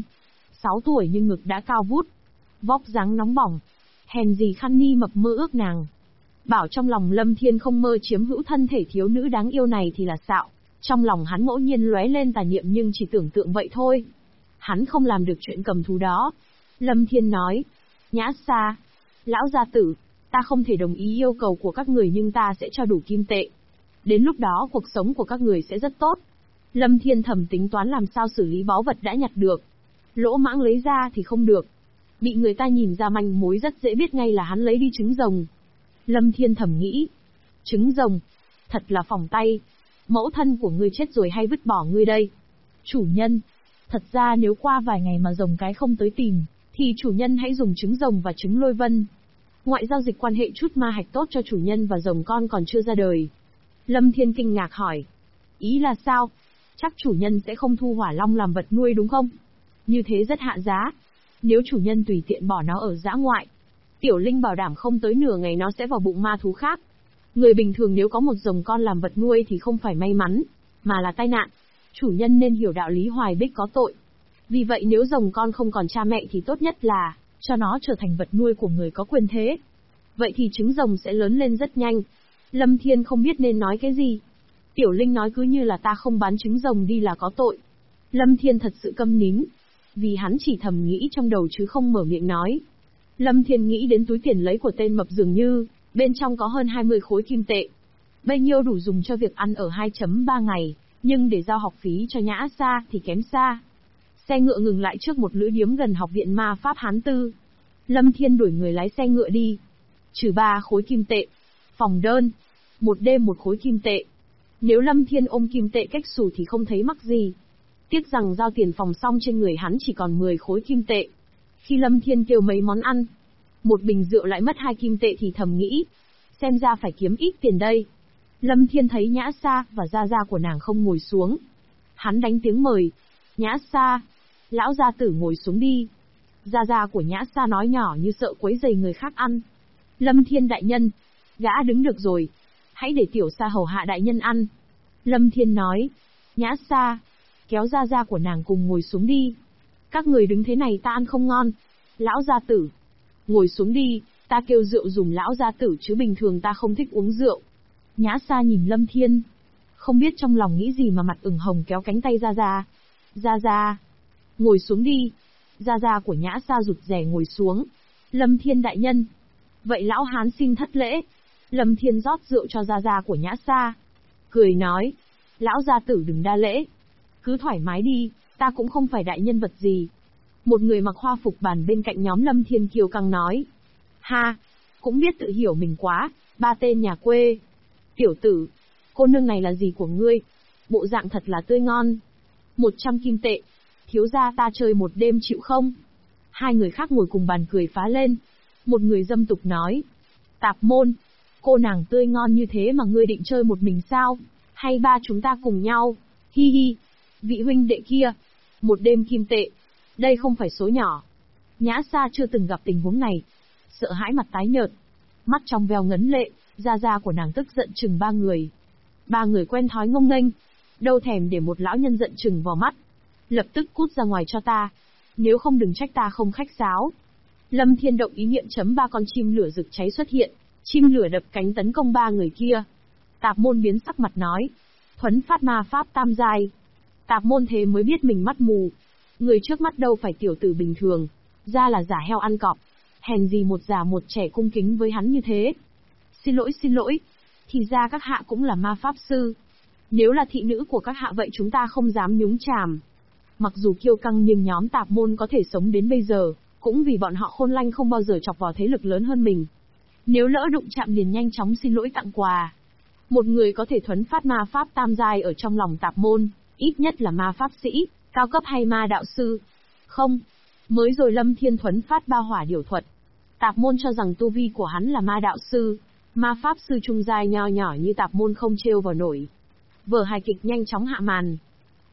6 tuổi nhưng ngực đã cao vút. Vóc dáng nóng bỏng. Hèn gì Khăn Ni mập mơ ước nàng. Bảo trong lòng Lâm Thiên không mơ chiếm hữu thân thể thiếu nữ đáng yêu này thì là xạo. Trong lòng hắn ngẫu nhiên lóe lên tà niệm nhưng chỉ tưởng tượng vậy thôi. Hắn không làm được chuyện cầm thú đó. Lâm Thiên nói. Nhã Sa, lão gia tử, ta không thể đồng ý yêu cầu của các người nhưng ta sẽ cho đủ kim tệ. Đến lúc đó cuộc sống của các người sẽ rất tốt. Lâm Thiên thầm tính toán làm sao xử lý báu vật đã nhặt được. Lỗ mãng lấy ra thì không được. Bị người ta nhìn ra manh mối rất dễ biết ngay là hắn lấy đi trứng rồng. Lâm Thiên thầm nghĩ. Trứng rồng, thật là phỏng tay. Mẫu thân của ngươi chết rồi hay vứt bỏ ngươi đây? Chủ nhân, thật ra nếu qua vài ngày mà rồng cái không tới tìm, thì chủ nhân hãy dùng trứng rồng và trứng lôi vân. Ngoại giao dịch quan hệ chút ma hạch tốt cho chủ nhân và rồng con còn chưa ra đời. Lâm Thiên kinh ngạc hỏi. Ý là sao? Chắc chủ nhân sẽ không thu hỏa long làm vật nuôi đúng không? Như thế rất hạ giá. Nếu chủ nhân tùy tiện bỏ nó ở dã ngoại, Tiểu Linh bảo đảm không tới nửa ngày nó sẽ vào bụng ma thú khác. Người bình thường nếu có một rồng con làm vật nuôi thì không phải may mắn, mà là tai nạn. Chủ nhân nên hiểu đạo lý hoài bích có tội. Vì vậy nếu rồng con không còn cha mẹ thì tốt nhất là cho nó trở thành vật nuôi của người có quyền thế. Vậy thì trứng rồng sẽ lớn lên rất nhanh. Lâm Thiên không biết nên nói cái gì. Tiểu Linh nói cứ như là ta không bán trứng rồng đi là có tội. Lâm Thiên thật sự câm nín. Vì hắn chỉ thầm nghĩ trong đầu chứ không mở miệng nói. Lâm Thiên nghĩ đến túi tiền lấy của tên mập dường như, bên trong có hơn 20 khối kim tệ. Bấy nhiêu đủ dùng cho việc ăn ở 2.3 ngày, nhưng để giao học phí cho Nhã Sa thì kém xa. Xe ngựa ngừng lại trước một lữ điếm gần học viện ma pháp Hán Tư. Lâm Thiên đuổi người lái xe ngựa đi. Trừ 3 khối kim tệ. Phòng đơn. Một đêm 1 khối kim tệ. Nếu Lâm Thiên ôm kim tệ cách xù thì không thấy mắc gì. Tiếc rằng giao tiền phòng xong trên người hắn chỉ còn 10 khối kim tệ. Khi Lâm Thiên kêu mấy món ăn, một bình rượu lại mất 2 kim tệ thì thầm nghĩ. Xem ra phải kiếm ít tiền đây. Lâm Thiên thấy Nhã Sa và Gia Gia của nàng không ngồi xuống. Hắn đánh tiếng mời. Nhã Sa, lão gia tử ngồi xuống đi. Gia Gia của Nhã Sa nói nhỏ như sợ quấy rầy người khác ăn. Lâm Thiên đại nhân, gã đứng được rồi. Hãy để tiểu Sa hầu hạ đại nhân ăn. Lâm Thiên nói. Nhã Sa, kéo Gia Gia của nàng cùng ngồi xuống đi. Các người đứng thế này ta ăn không ngon. Lão gia tử, ngồi xuống đi, ta kêu rượu dùng lão gia tử chứ bình thường ta không thích uống rượu. Nhã Sa nhìn Lâm Thiên, không biết trong lòng nghĩ gì mà mặt ửng hồng kéo cánh tay Gia Gia. Gia Gia, ngồi xuống đi. Gia Gia của Nhã Sa rụt rè ngồi xuống. Lâm Thiên đại nhân. Vậy lão hán xin thất lễ. Lâm Thiên rót rượu cho Gia Gia của Nhã Sa. Cười nói. Lão gia tử đừng đa lễ. Cứ thoải mái đi, ta cũng không phải đại nhân vật gì. Một người mặc hoa phục bàn bên cạnh nhóm Lâm Thiên kiêu căng nói. Ha, cũng biết tự hiểu mình quá, 3 tên nhà quê. Tiểu tử, cô nương này là gì của ngươi? Bộ dạng thật là tươi ngon. 100 kim tệ. Thiếu gia ta chơi một đêm chịu không? 2 người khác ngồi cùng bàn cười phá lên. Một người dâm tục nói. Tạp môn, cô nàng tươi ngon như thế mà ngươi định chơi một mình sao? Hay ba chúng ta cùng nhau? Hi hi, vị huynh đệ kia. 1 đêm kim tệ. Đây không phải số nhỏ. Nhã Sa chưa từng gặp tình huống này. Sợ hãi mặt tái nhợt. Mắt trong veo ngấn lệ, Gia Gia của nàng tức giận chừng 3 người. 3 người quen thói ngông nghênh. Đâu thèm để một lão nhân giận chừng vào mắt. Lập tức cút ra ngoài cho ta. Nếu không đừng trách ta không khách sáo. Lâm Thiên động ý niệm chấm 3 con chim lửa rực cháy xuất hiện. Chim lửa đập cánh tấn công 3 người kia. Tạp môn biến sắc mặt nói. Thuấn phát ma pháp tam giai. Tạp môn thế mới biết mình mắt mù. Người trước mắt đâu phải tiểu tử bình thường. Ra là giả heo ăn cọp. Hèn gì một già một trẻ cung kính với hắn như thế. Xin lỗi. Thì ra các hạ cũng là ma pháp sư. Nếu là thị nữ của các hạ vậy chúng ta không dám nhúng chàm. Mặc dù kiêu căng nhưng nhóm tạp môn có thể sống đến bây giờ, cũng vì bọn họ khôn lanh không bao giờ chọc vào thế lực lớn hơn mình. Nếu lỡ đụng chạm liền nhanh chóng xin lỗi tặng quà. Một người có thể thuấn phát ma pháp tam giai ở trong lòng tạp môn, ít nhất là ma pháp sĩ, cao cấp hay ma đạo sư. Không, mới rồi Lâm Thiên thuấn phát 3 hỏa điểu thuật. Tạp môn cho rằng tu vi của hắn là ma đạo sư, ma pháp sư trung giai nho nhỏ như tạp môn không trêu vào nổi. Vở hài kịch nhanh chóng hạ màn.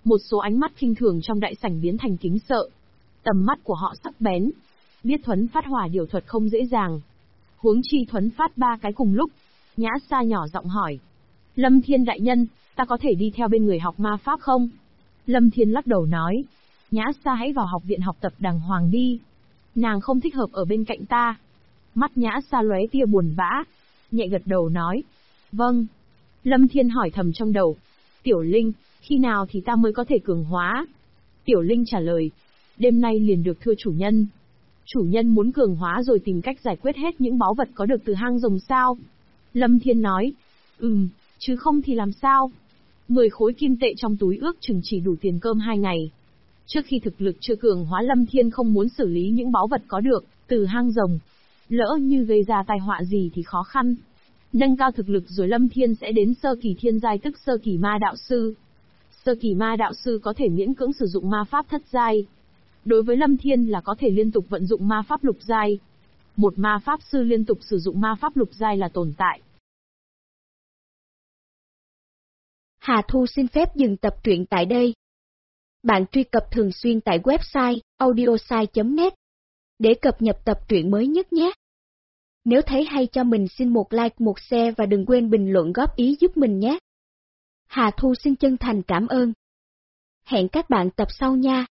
Một số ánh mắt khinh thường trong đại sảnh biến thành kính sợ. Tầm mắt của họ sắc bén. Biết thuấn phát hỏa điều thuật không dễ dàng. Huống chi thuấn phát 3 cái cùng lúc. Nhã Sa nhỏ giọng hỏi. Lâm Thiên đại nhân, ta có thể đi theo bên người học ma pháp không? Lâm Thiên lắc đầu nói. Nhã Sa hãy vào học viện học tập đàng hoàng đi. Nàng không thích hợp ở bên cạnh ta. Mắt Nhã Sa lóe tia buồn bã. Nhẹ gật đầu nói. Vâng. Lâm Thiên hỏi thầm trong đầu. Tiểu Linh, khi nào thì ta mới có thể cường hóa? Tiểu Linh trả lời. Đêm nay liền được thưa chủ nhân. Chủ nhân muốn cường hóa rồi tìm cách giải quyết hết những báu vật có được từ hang rồng sao? Lâm Thiên nói. Chứ không thì làm sao? 10 khối kim tệ trong túi ước chừng chỉ đủ tiền cơm 2 ngày. Trước khi thực lực chưa cường hóa, Lâm Thiên không muốn xử lý những báu vật có được từ hang rồng. Lỡ như gây ra tai họa gì thì khó khăn. Nâng cao thực lực rồi Lâm Thiên sẽ đến sơ kỳ thiên giai, tức sơ kỳ ma đạo sư. Sơ kỳ ma đạo sư có thể miễn cưỡng sử dụng ma pháp thất giai. Đối với Lâm Thiên là có thể liên tục vận dụng ma pháp lục giai. Một ma pháp sư liên tục sử dụng ma pháp lục giai là tồn tại. Hà Thu xin phép dừng tập truyện tại đây. Bạn truy cập thường xuyên tại website audiosai.net để cập nhật tập truyện mới nhất nhé. Nếu thấy hay cho mình xin một like, một share và đừng quên bình luận góp ý giúp mình nhé. Hà Thu xin chân thành cảm ơn. Hẹn các bạn tập sau nha.